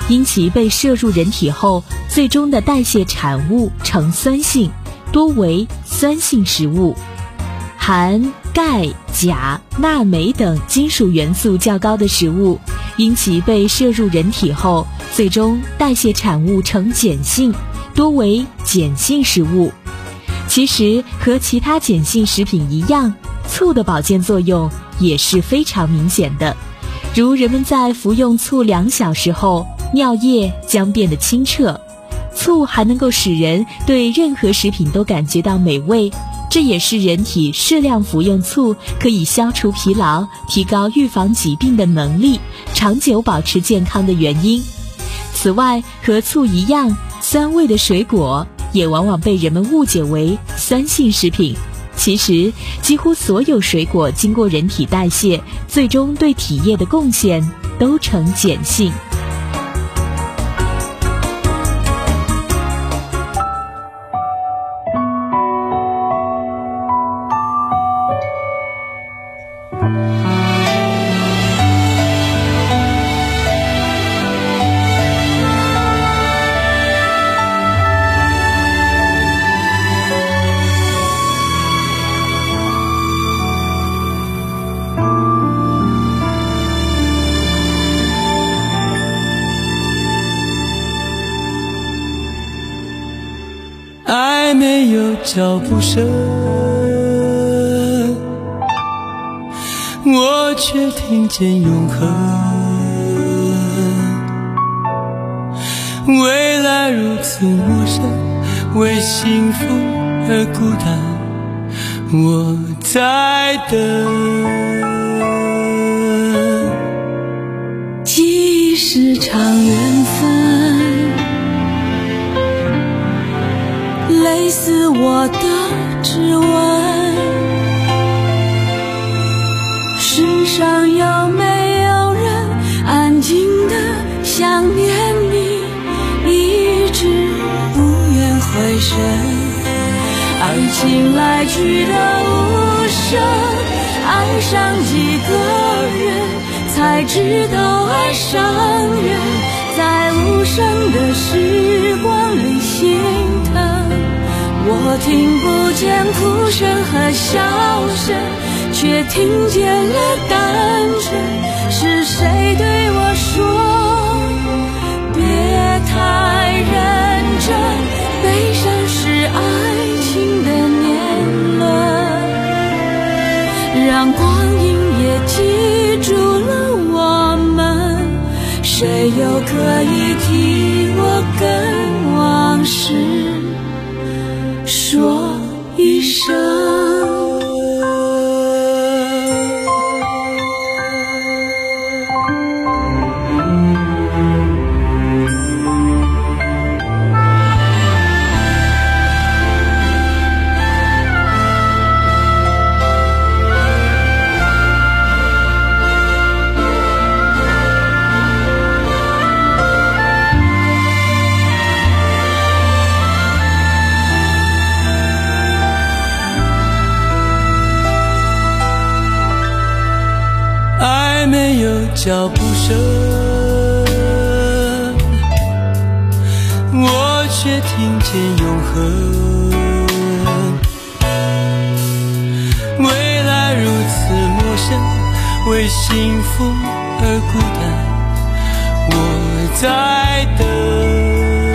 因其被摄入人体后，最终的代谢产物呈酸性，多为酸性食物。含钙、钾、钠、镁等金属元素较高的食物，因其被摄入人体后，最终代谢产物呈碱性，多为碱性食物。其实和其他碱性食品一样，醋的保健作用也是非常明显的。如人们在服用醋两小时后，尿液将变得清澈。醋还能够使人对任何食品都感觉到美味，这也是人体适量服用醋可以消除疲劳，提高预防疾病的能力，长久保持健康的原因。此外，和醋一样，酸味的水果也往往被人们误解为酸性食品。其实，几乎所有水果经过人体代谢，最终对体液的贡献都呈碱性。 爱没有脚步声，我却听见永恒。未来如此陌生，为幸福而孤单，我在等。 记忆是场缘分，类似我的指纹，世上有没有人安静地想念你，一直不愿回神。爱情来去的无声，爱上几个人才知道爱上人，在无声的时光里心疼。我听不见哭声和笑声，却听见了单纯。是谁对我说别太认真，悲伤是爱情的年轮，让光阴也记住了我们，谁又可以替我跟往事说一声。 爱没有脚步声，我却听见永恒。未来如此陌生，为幸福而孤单，我在等。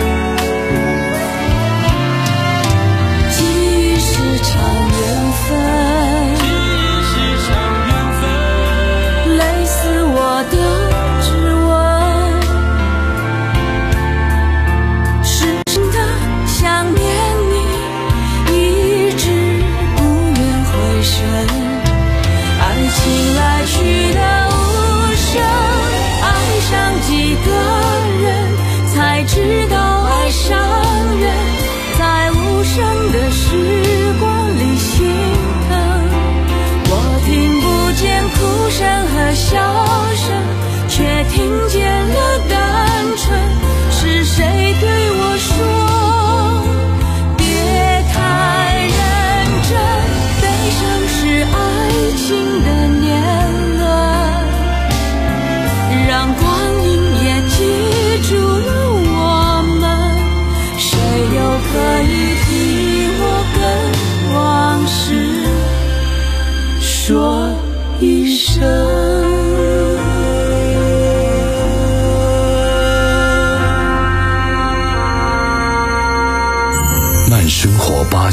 记忆是场缘分，我的指纹，深深的想念你，一直不愿回神。爱情来去的无声，爱上几个人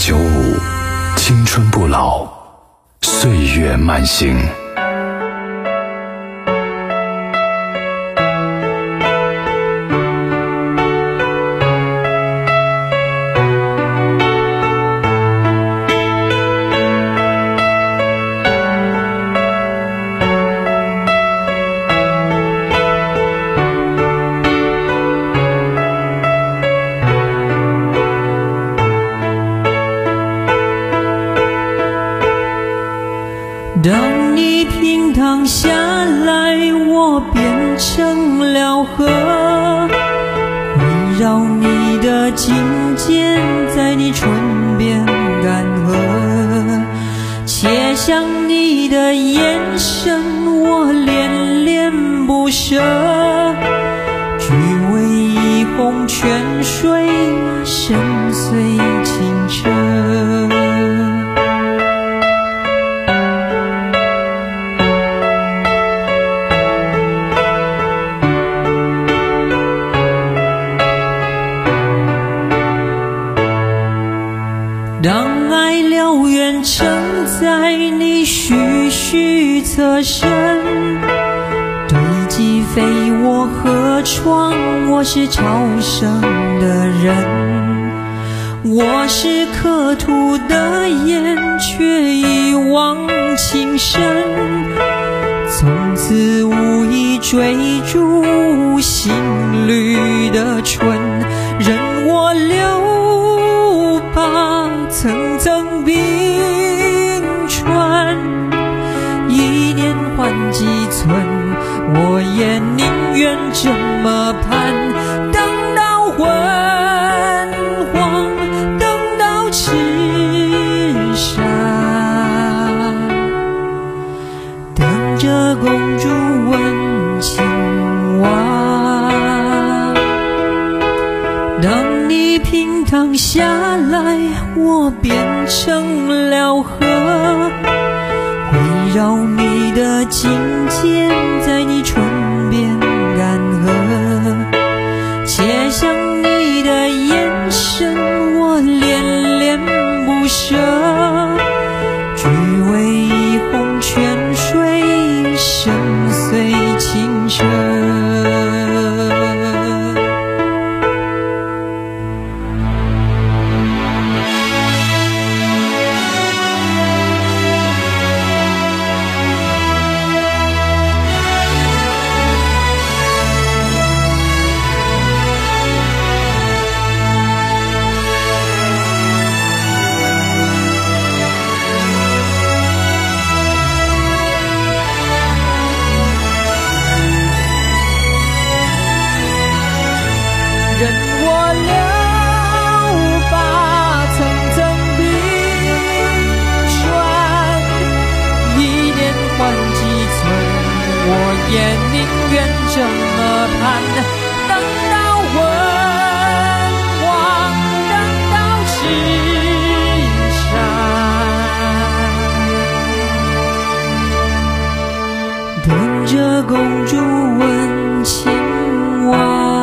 九五，青春不老，岁月慢行。 当你平躺下来，我变成了河，围绕你的颈肩，在你唇边干涸，且向你的眼神，我恋恋不舍，只为一泓泉水，深邃清澈。当爱燎原承载你徐徐侧身，堆积飞我河床，我是朝生的人，我是刻土的雁，却一往情深，从此无意追逐心绿的春，任我流把层层冰川，一年换几寸，我也宁愿这么盼，等到昏黄，等到赤沙，等着公主问青蛙。当你平躺下来，我变成了河，围绕你的颈肩，在你唇边干涸，且向你的眼神，我恋恋不舍，只为一泓泉水，深邃清澈。任我流把层层冰川，一年换几寸，我也宁愿这么盼，等到昏黄，等到赤沙，等着公主问青蛙。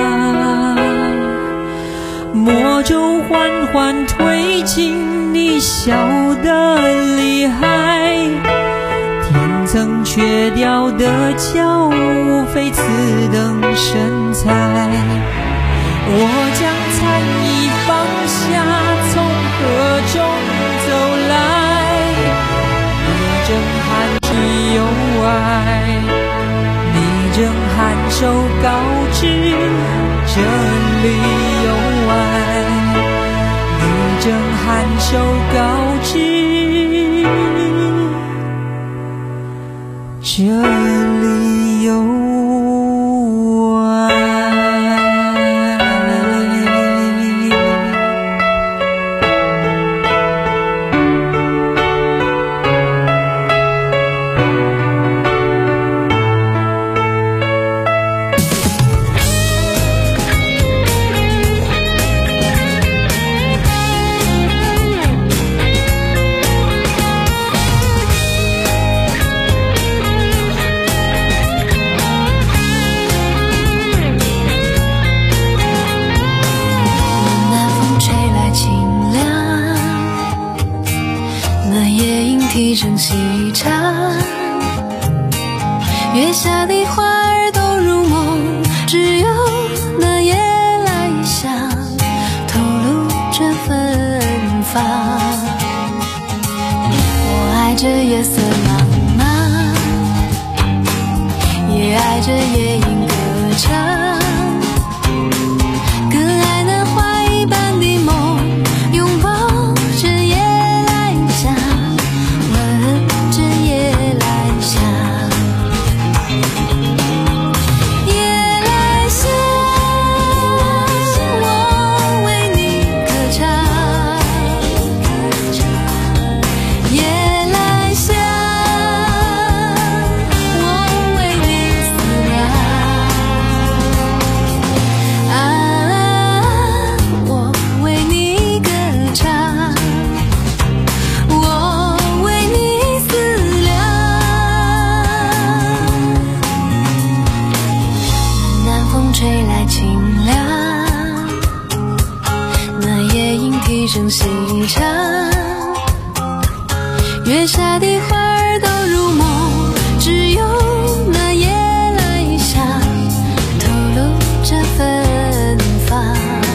魔舟缓缓推进，你笑得厉害，天层缺掉的角，无非此等身材。我将残衣放下，从河中走来，你正含着幽哀，你正颔首告知这里有爱，你正颔首告知这里有爱。 那夜莺啼声细唱，月下的花儿都入梦，只有那夜来香透露着芬芳。我爱这夜色茫茫，也爱这夜莺歌唱，月下的花儿都入梦，只有那夜来香透露着芬芳。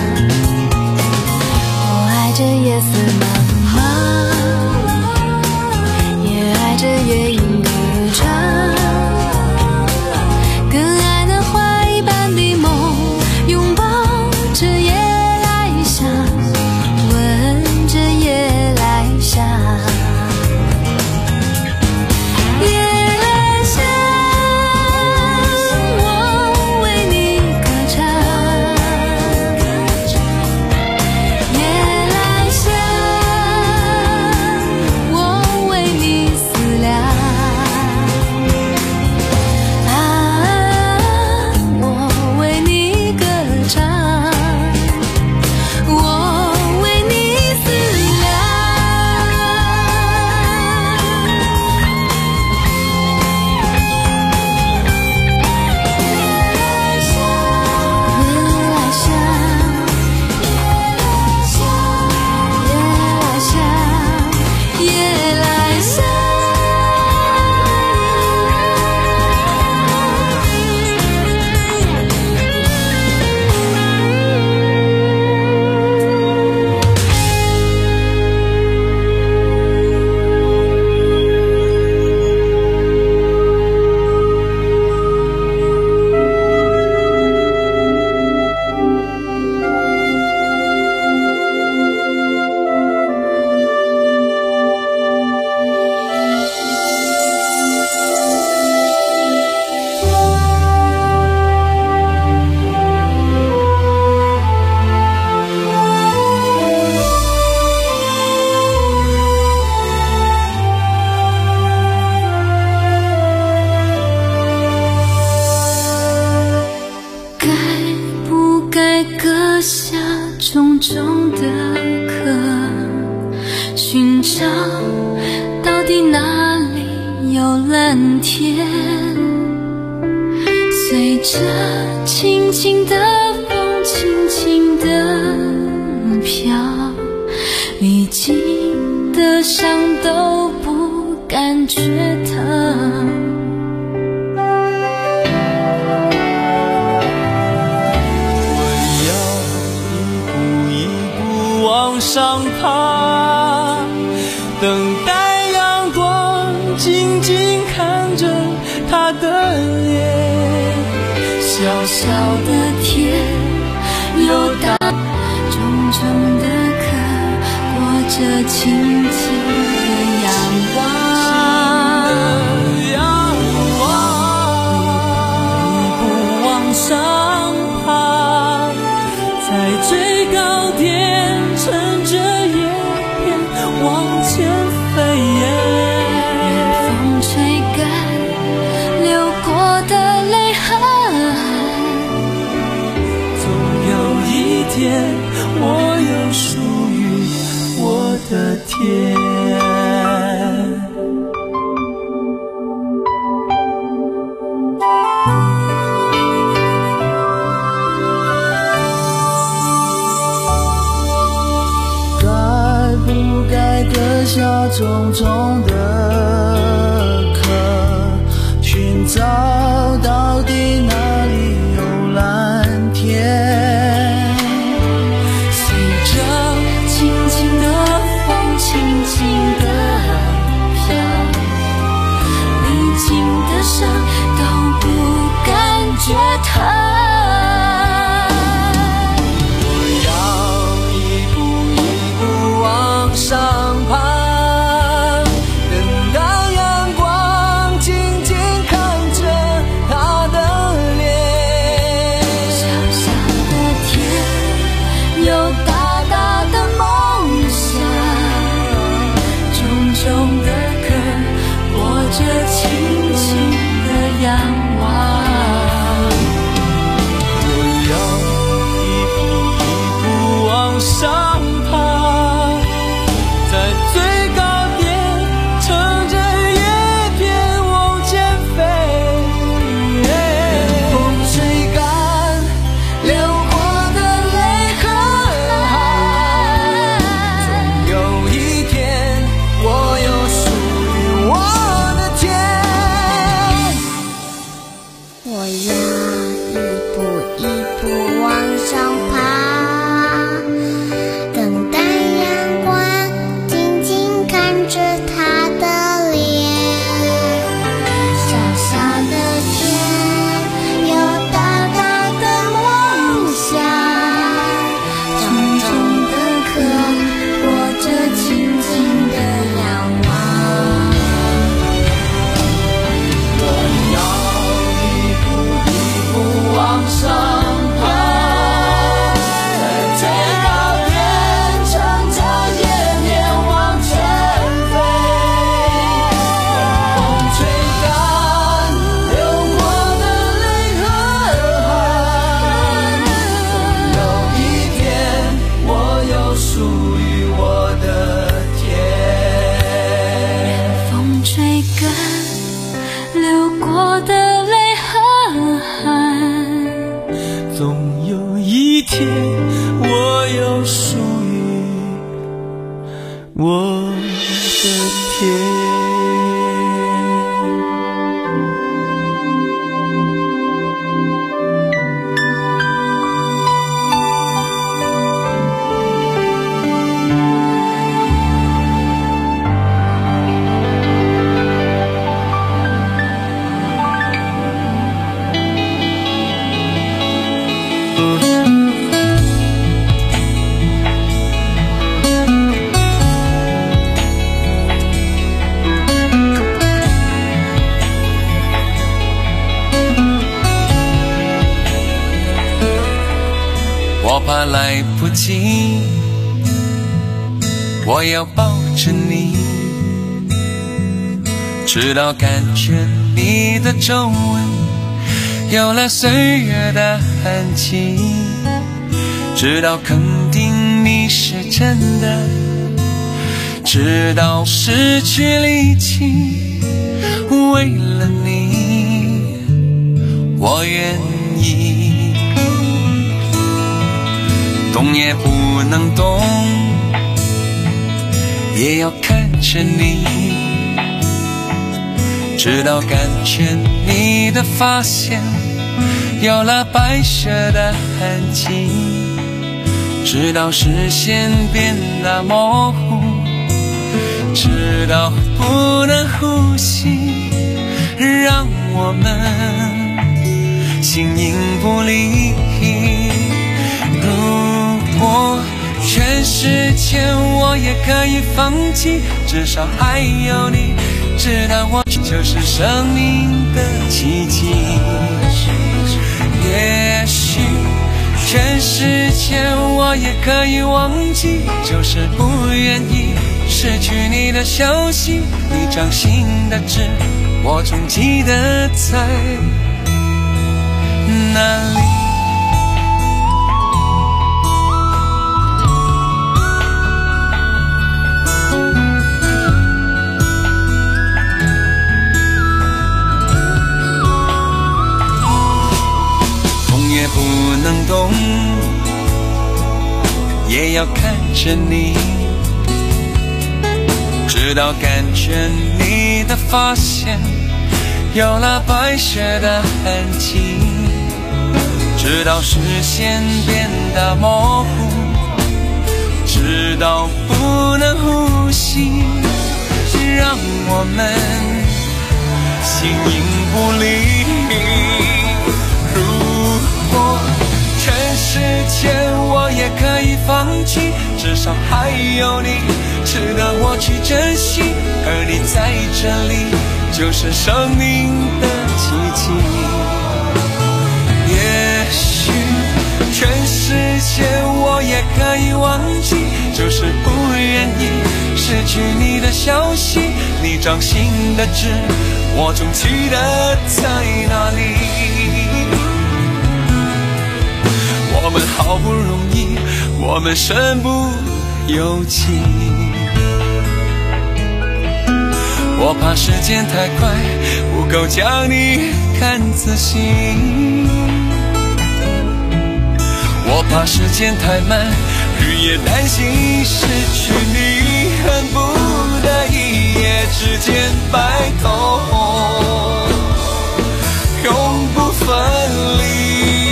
我爱这夜色茫茫，也爱这夜莺歌唱，更爱那花一般的梦，拥抱着夜来香，闻着夜来香。重重的壳，寻找到底哪里有蓝天，随着轻轻的风轻轻的飘，历经的伤都不感觉疼。 往上爬，等待阳光，静静看着他的脸。 小小的天又大，重重的壳，裹着轻轻的阳光。 阳光，一步往上爬，在最高点。乘着叶片往前飞跃， 任风吹干流过的泪痕， 总有一天我有属于我的天。 下重重的壳，寻找到底哪里有蓝天。 随着轻轻的风，轻轻的飘，历经的伤都不感觉疼。 我怕来不及，我要抱着你，直到感觉你的皱纹有了岁月的痕迹，直到肯定你是真的，直到失去力气，为了你我愿意，动也不能动，也要看着你，直到感觉你的发线有了白色的痕迹，直到视线变得模糊，直到不能呼吸，让我们形影不离。如果全世界我也可以放弃，至少还有你，知道我就是生命的奇迹。也许全世界我也可以忘记，就是不愿意失去你的消息，你掌心的痣我总记得在哪里。不能动，也要看着你，直直到感觉你的发线有了白雪的痕迹，直到视线变得模糊，直到不能呼吸，让我们形影不离。如果全世界我也可以放弃，至少还有你值得我去珍惜，而你在这里就是生命的奇迹。也许全世界我也可以忘记，就是不愿意失去你的消息，你掌心的痣我总记得在哪里。我们好不容易，我们身不由己，我怕时间太快不够将你看仔细，我怕时间太慢日夜担心失去你，恨不得一夜之间白头永不分离。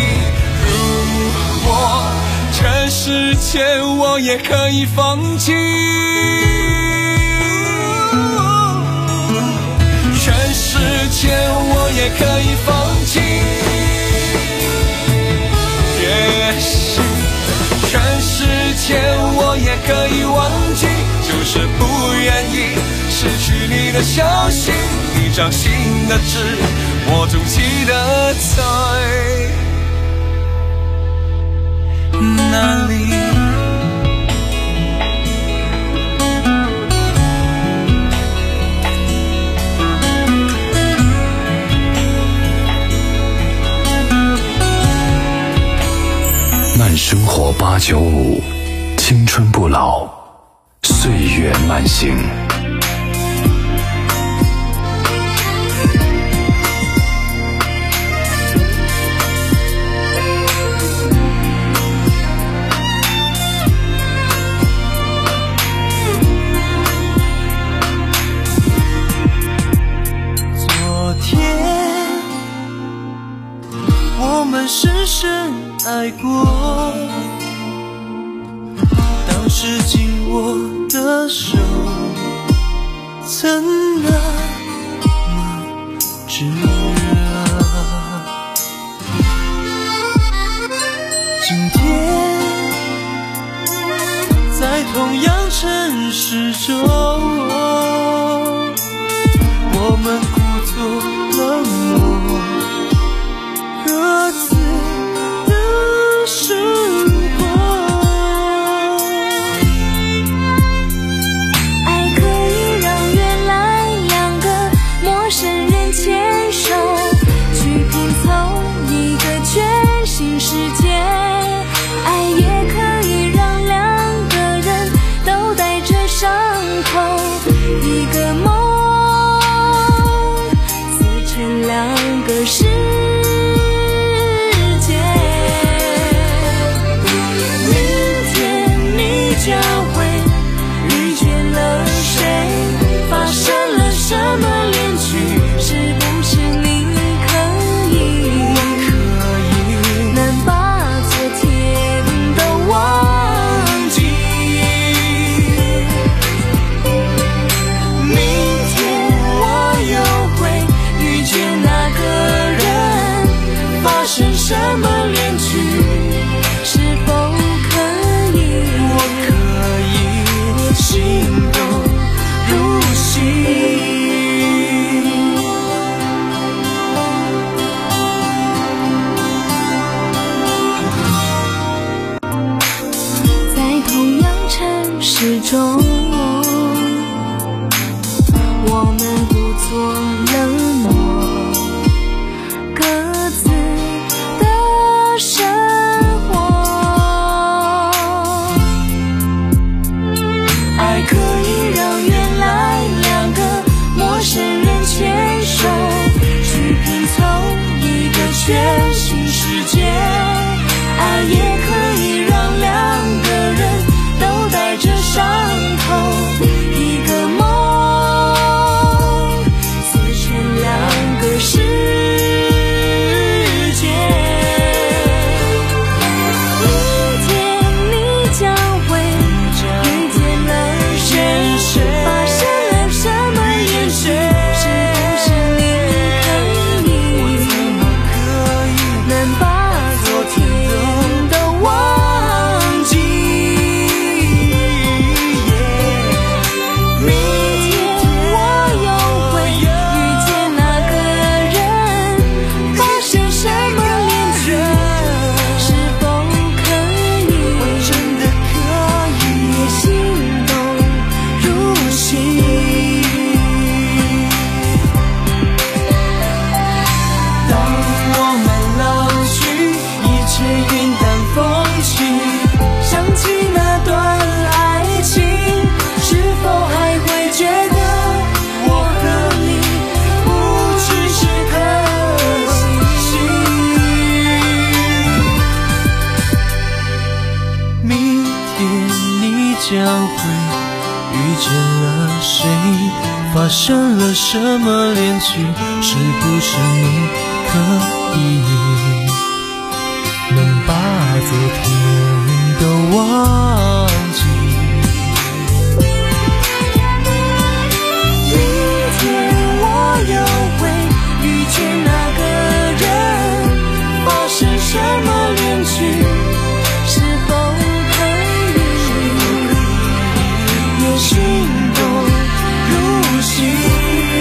如果全世界我也可以放弃，全世界我也可以放弃，也许全世界我也可以忘记，就是不愿意失去你的消息，你掌心的痣我总记得在哪里。 慢生活八九五，青春不老，岁月慢行。 昨天我们深深爱过，当时紧握的手曾那么炙热，今天在同样城市中，我们故作冷漠，各自生活， 爱可以让原来两个陌生人牵手，去拼凑一个全新世界。爱也可以让两个人都带着伤口，一个梦撕成两个世界。将会遇见了谁，发生了什么恋曲，是不是你可以能把昨天都忘记。明天我又会遇见那个人，发生什么恋曲，是否心动如昔。在同样城市中，我们故作冷漠，各自的生可以让原来两个陌生人牵手，去拼凑一个全新世界。爱也可以让两个人都带着伤口，一个梦发生了什么恋曲？是不是你可以能把昨天都忘记？ 明天我又会遇见那个人，发生什么恋曲？是否可以也心动如昔？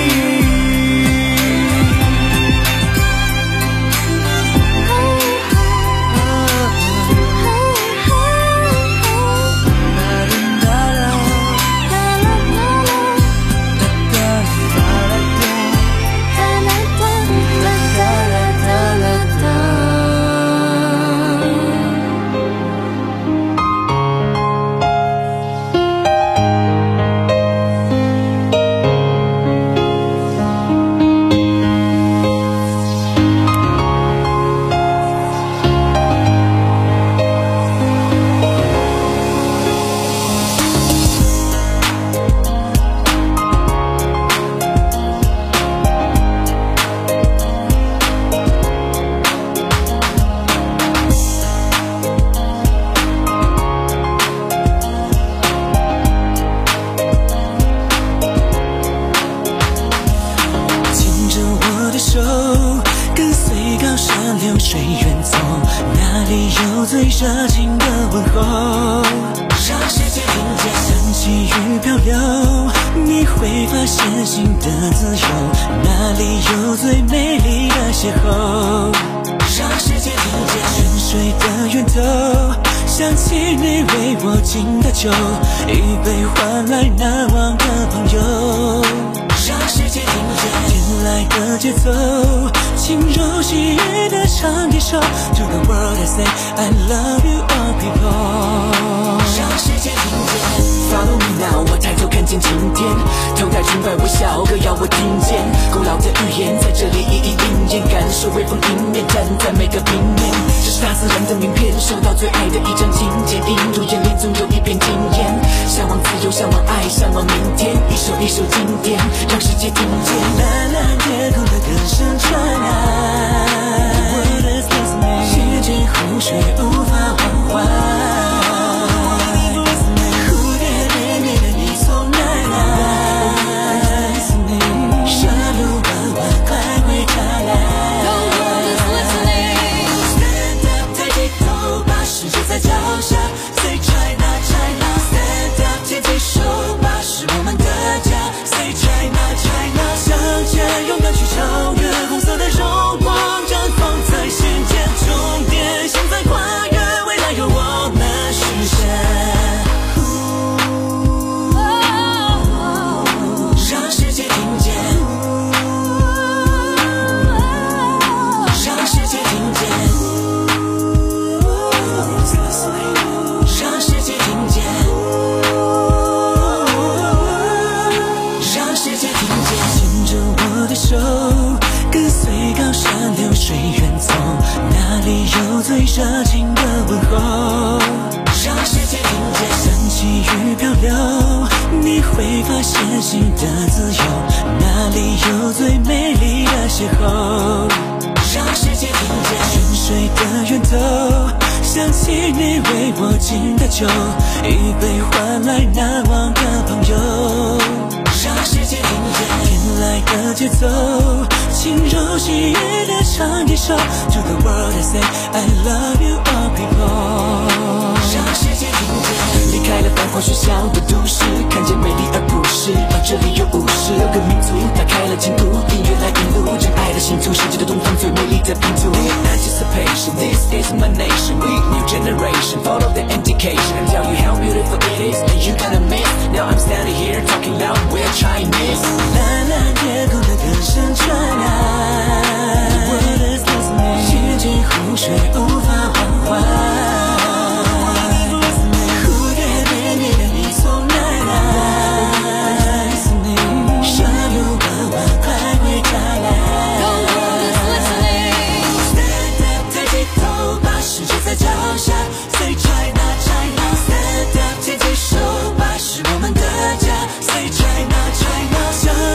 最热情的问候，让世界听见。像细雨漂流，你会发现新的自由。哪里有最美丽的邂逅？让世界听见。泉水的源头，想起你为我敬的酒，一杯换来难忘的朋友。让世界听见。天籁的节奏，轻柔细语的唱一首。To the world I say I love you all people。让世界听见。Follow me now， 我抬头看见晴天，头戴裙摆微笑，歌谣我听见，古老的语言在这里一一应验，感受微风迎面，站在每个平面，这是大自然的名片，收到最爱的一张请柬，映入眼帘总有一片惊艳，向往自由，向往爱，向往明天，一首一首经典，让世界听见。蓝蓝夜空的歌声传来，世界湖水无法忘怀。在脚下 Say China China Stand up 牵起手吧，是我们的家 Say China China 向前勇敢去超越，红色的荣光绽放在心间，终点现在跨越，未来由我们实现。让世界听见，让世界听见，让世界听见，让世界听见，牵着我的手，跟随高山流水远走，哪里有最热情的问候？让世界听见，像细雨漂流，你会发现新的自由，哪里有最美丽的邂逅？让世界听见，泉水的源头，想起你为我敬的酒，一杯换来难忘的朋友。让世界听见，天籁的节奏，轻柔细语的唱一首。To the world I say I love you all people。让世界听见，离开了繁华喧嚣的都市，看见美丽而不是。而这里有五十六个民族，打开了进步，音乐来引路，真爱的星图，世界的东方最美丽的拼图。Anticipation, this is my nation, we new generation, follow the indication and tell you how beautiful it is, and you gonna miss. Now I'm standing here talking loud, we're Chinese. 蓝蓝夜空的歌声传来 The world is listening， 世界湖水无法忘怀。在脚下 Say China China Stand up 牵起手吧，是我们的家 Say China China 向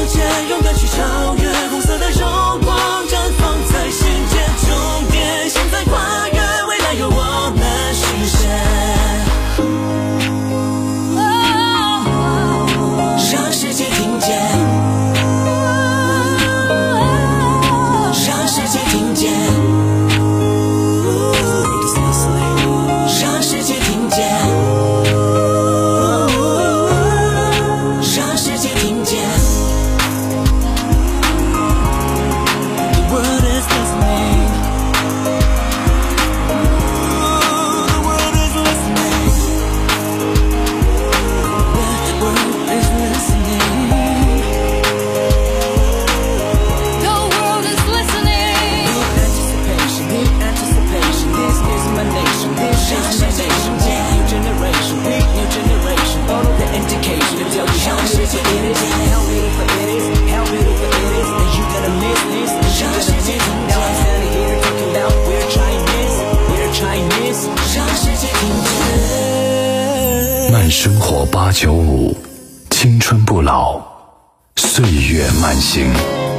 慢生活八九五，青春不老，岁月慢行。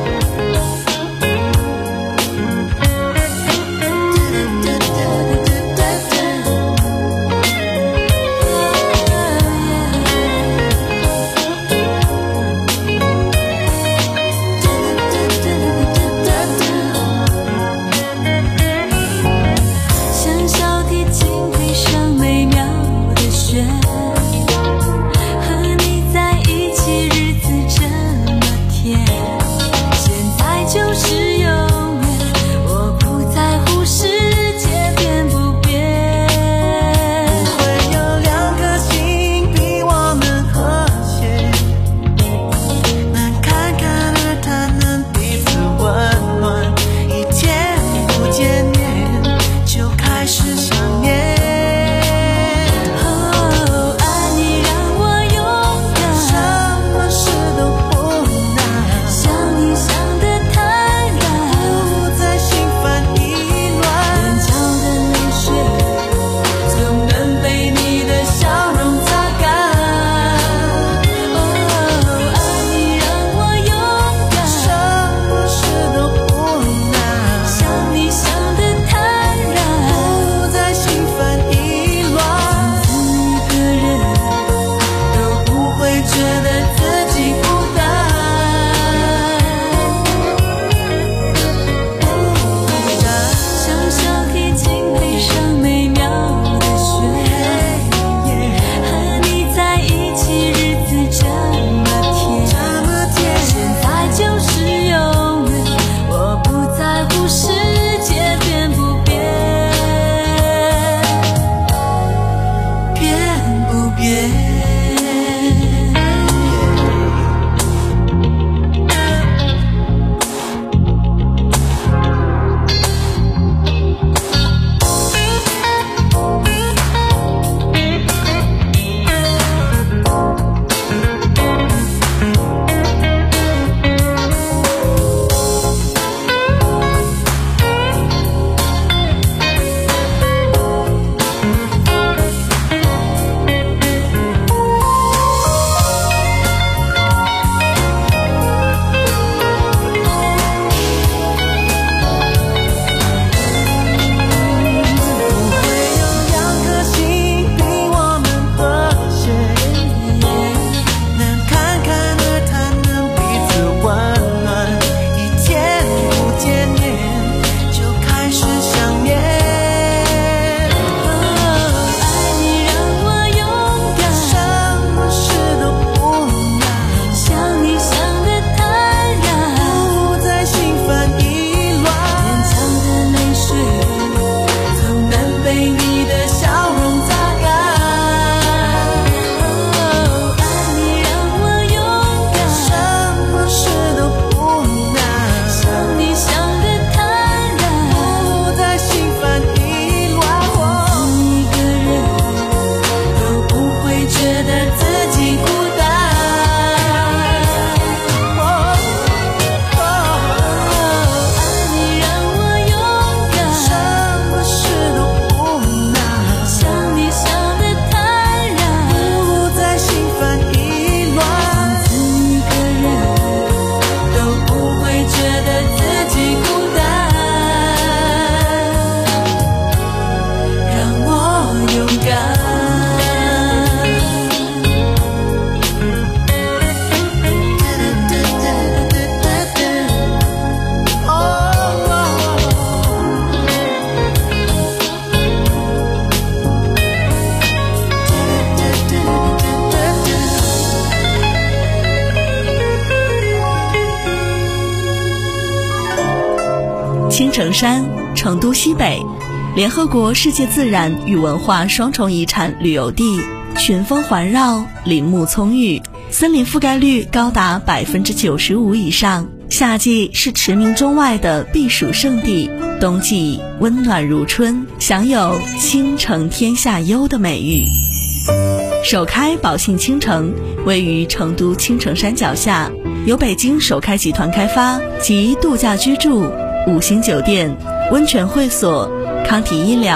青城山，成都西北，联合国世界自然与文化双重遗产旅游地，群峰环绕，林木葱郁，森林覆盖率高达百分之九十五以上。夏季是驰名中外的避暑胜地，冬季温暖如春，享有青城天下优的美誉。首开宝信青城位于成都青城山脚下，由北京首开集团开发，集度假居住、五星酒店、温泉会所、康体医疗、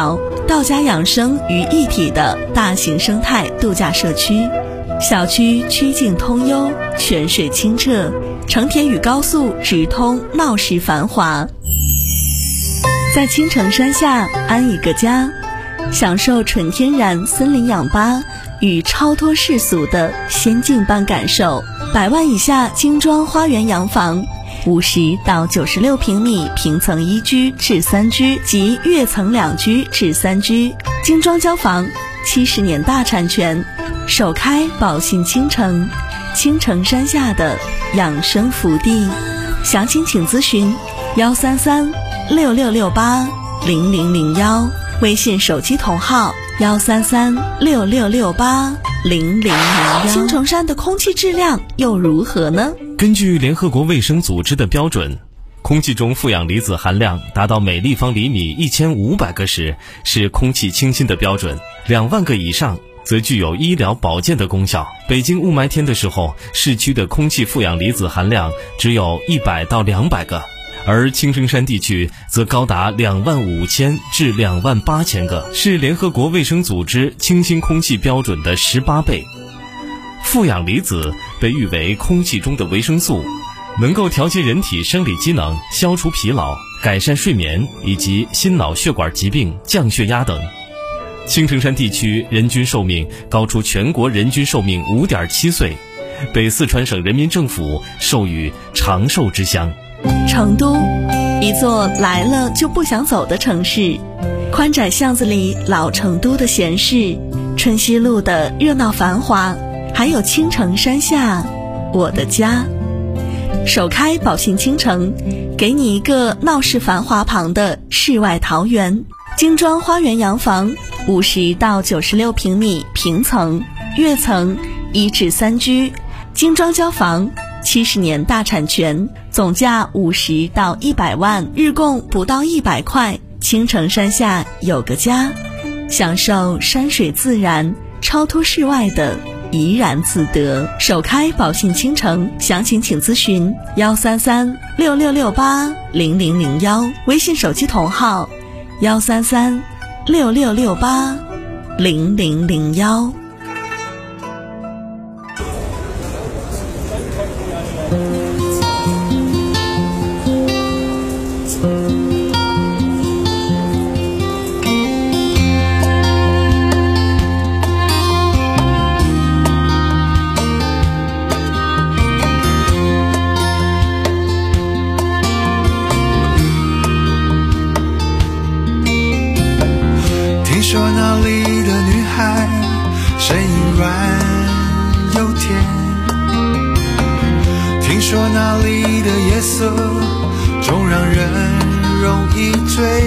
道家养生于一体的大型生态度假社区。小区曲径通幽，泉水清澈，成田与高速直通，闹市繁华。在青城山下安一个家，享受纯天然森林氧吧与超脱世俗的仙境般感受。百万以下精装花园洋房，五十到九十六平米平层一居至三居及跃层两居至三居，精装交房，七十年大产权，首开宝信青城，青城山下的养生福地。详情请咨询幺三三六六六八零零零幺，微信手机同号幺三三六六六八零零零幺。青城山的空气质量又如何呢？ 根据联合国卫生组织的标准，空气中负氧离子含量达到每立方厘米一千五百个时是空气清新的标准，两万个以上则具有医疗保健的功效。北京雾霾天的时候，市区的空气负氧离子含量只有一百到两百个，而青城山地区则高达两万五千至两万八千个，是联合国卫生组织清新空气标准的十八倍。负氧离子被誉为空气中的维生素，能够调节人体生理机能，消除疲劳，改善睡眠以及心脑血管疾病、降血压等。青城山地区人均寿命高出全国人均寿命 五点七岁，被四川省人民政府授予长寿之乡。 成都，一座来了就不想走的城市，宽窄巷子里老成都的闲适，春熙路的热闹繁华，还有青城山下我的家。首开宝信青城，给你一个闹市繁华旁的世外桃源。精装花园洋房，五十到九十六平米平层，跃层一至三居，精装交房，七十年大产权，总价五十到一百万，日供不到一百块。青城山下有个家，享受山水自然，超脱世外的怡然自得。首开宝信青城，详情请咨询幺三三六六六八零零零幺，微信手机同号幺三三六六六八零零零幺。 说那里的女孩声音软又甜，听说那里的夜色总让人容易醉，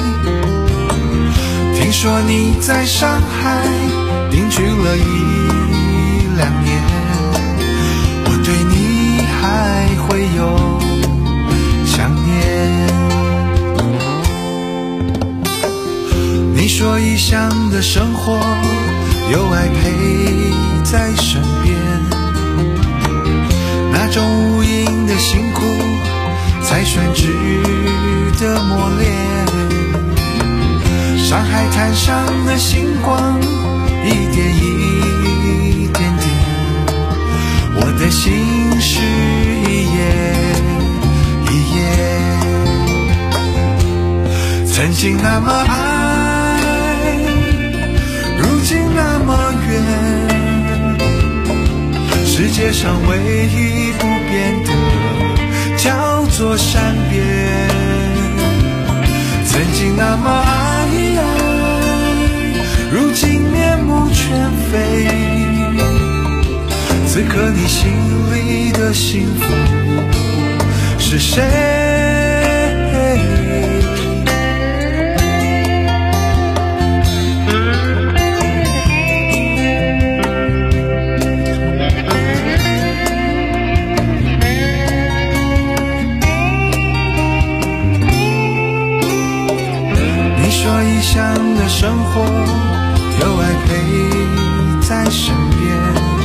听说你在上海定居了一两年，我对你还会有想念。你说异乡的生活有爱陪在身边，那种无垠的辛苦才算值得磨练。上海滩上的星光一点一点点，我的心是一页一页，曾经那么爱，如今那么远，世界上唯一不变的叫做善变。曾经那么爱，如今面目全非，此刻你心里的幸福是谁？异乡的生活有爱陪在身边，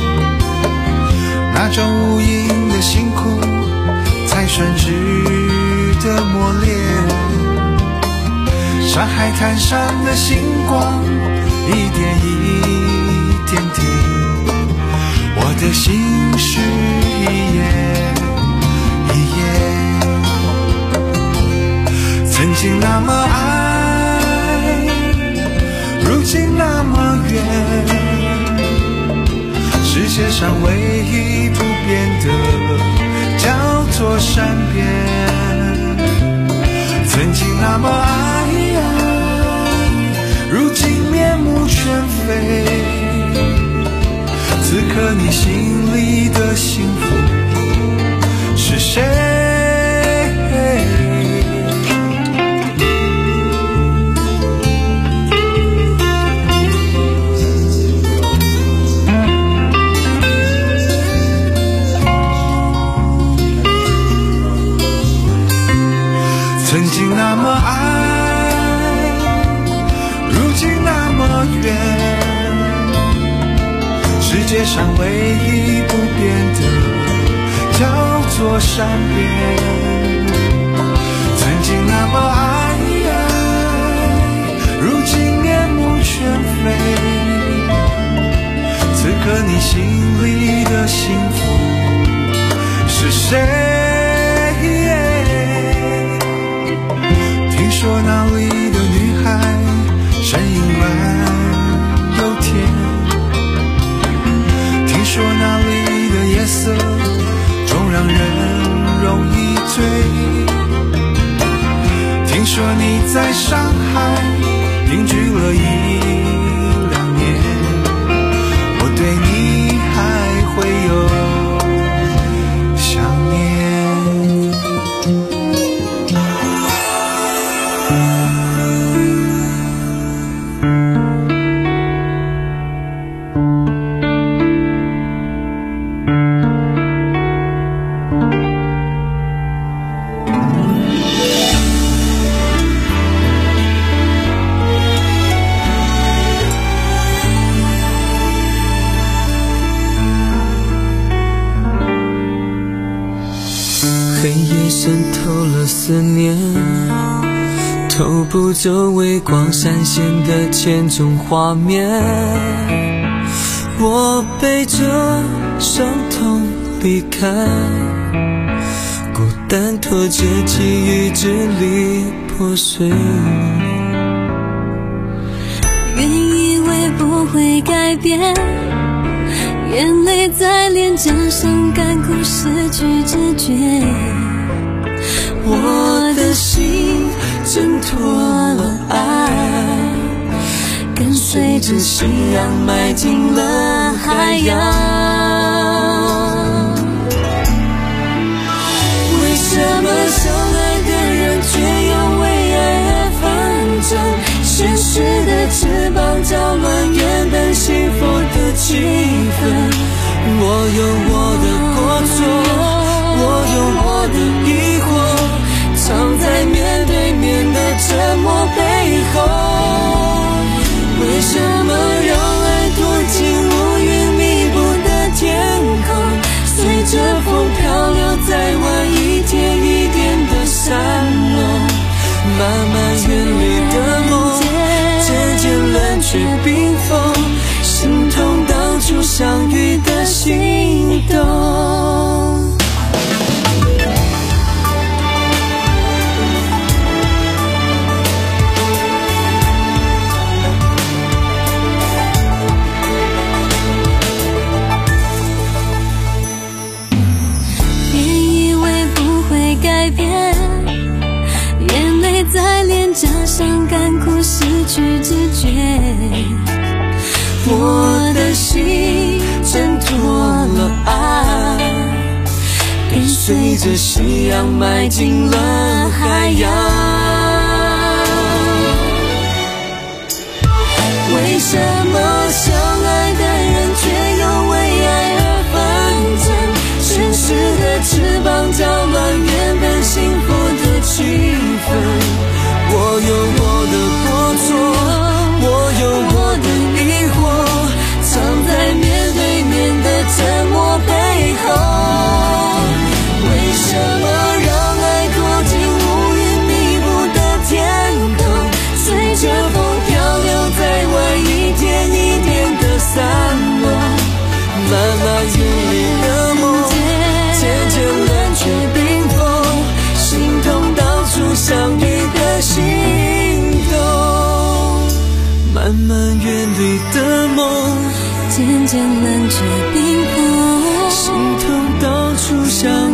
那种无垠的辛苦才算值得磨练。上海海滩上的星光，一点一点点，我的心是一页一页，曾经那么爱，如今那么远，世界上唯一不变的叫做善变，曾经那么爱，如今面目全非，此刻你心里的幸福是谁？曾经那么爱，如今那么远，世界上唯一不变的叫做善变，曾经那么爱，如今面目全非，此刻你心里的幸福是谁？听说那里的女孩声音软又甜，听说那里的夜色总让人容易醉，听说你在上海定居了一两年，我对你还会有想念。 黑夜渗透了思念，偷不走微光闪现的千种画面，我背着伤痛离开，孤单拖着记忆支离破碎， 原以为不会改变，眼泪在脸颊上干枯，失去知觉，我的心挣脱了爱，跟随着夕阳迈进了海洋。为什么相爱的人却又为爱而纷争？现实的翅膀搅乱原本幸福的气氛。我有我的过错，我有我的疑惑，藏在面对面的沉默背后。为什么让爱躲进乌云密布的天空，随着风漂流在外，一点一点的散落，慢慢远离的梦渐渐冷却冰封，心痛当初相遇的心动。别以为不会改变，眼泪在脸颊上干枯，失去知觉，我的心挣脱了爱，跟随着夕阳迈进了海洋。为什么相爱的人却又为爱而纷争？现实的翅膀搅乱原本幸福的气氛。我有我的过错，我有我的疑惑，藏在面对面的沉默背后。为什么让爱躲进乌云密布的天空，随冰封， 心痛到处想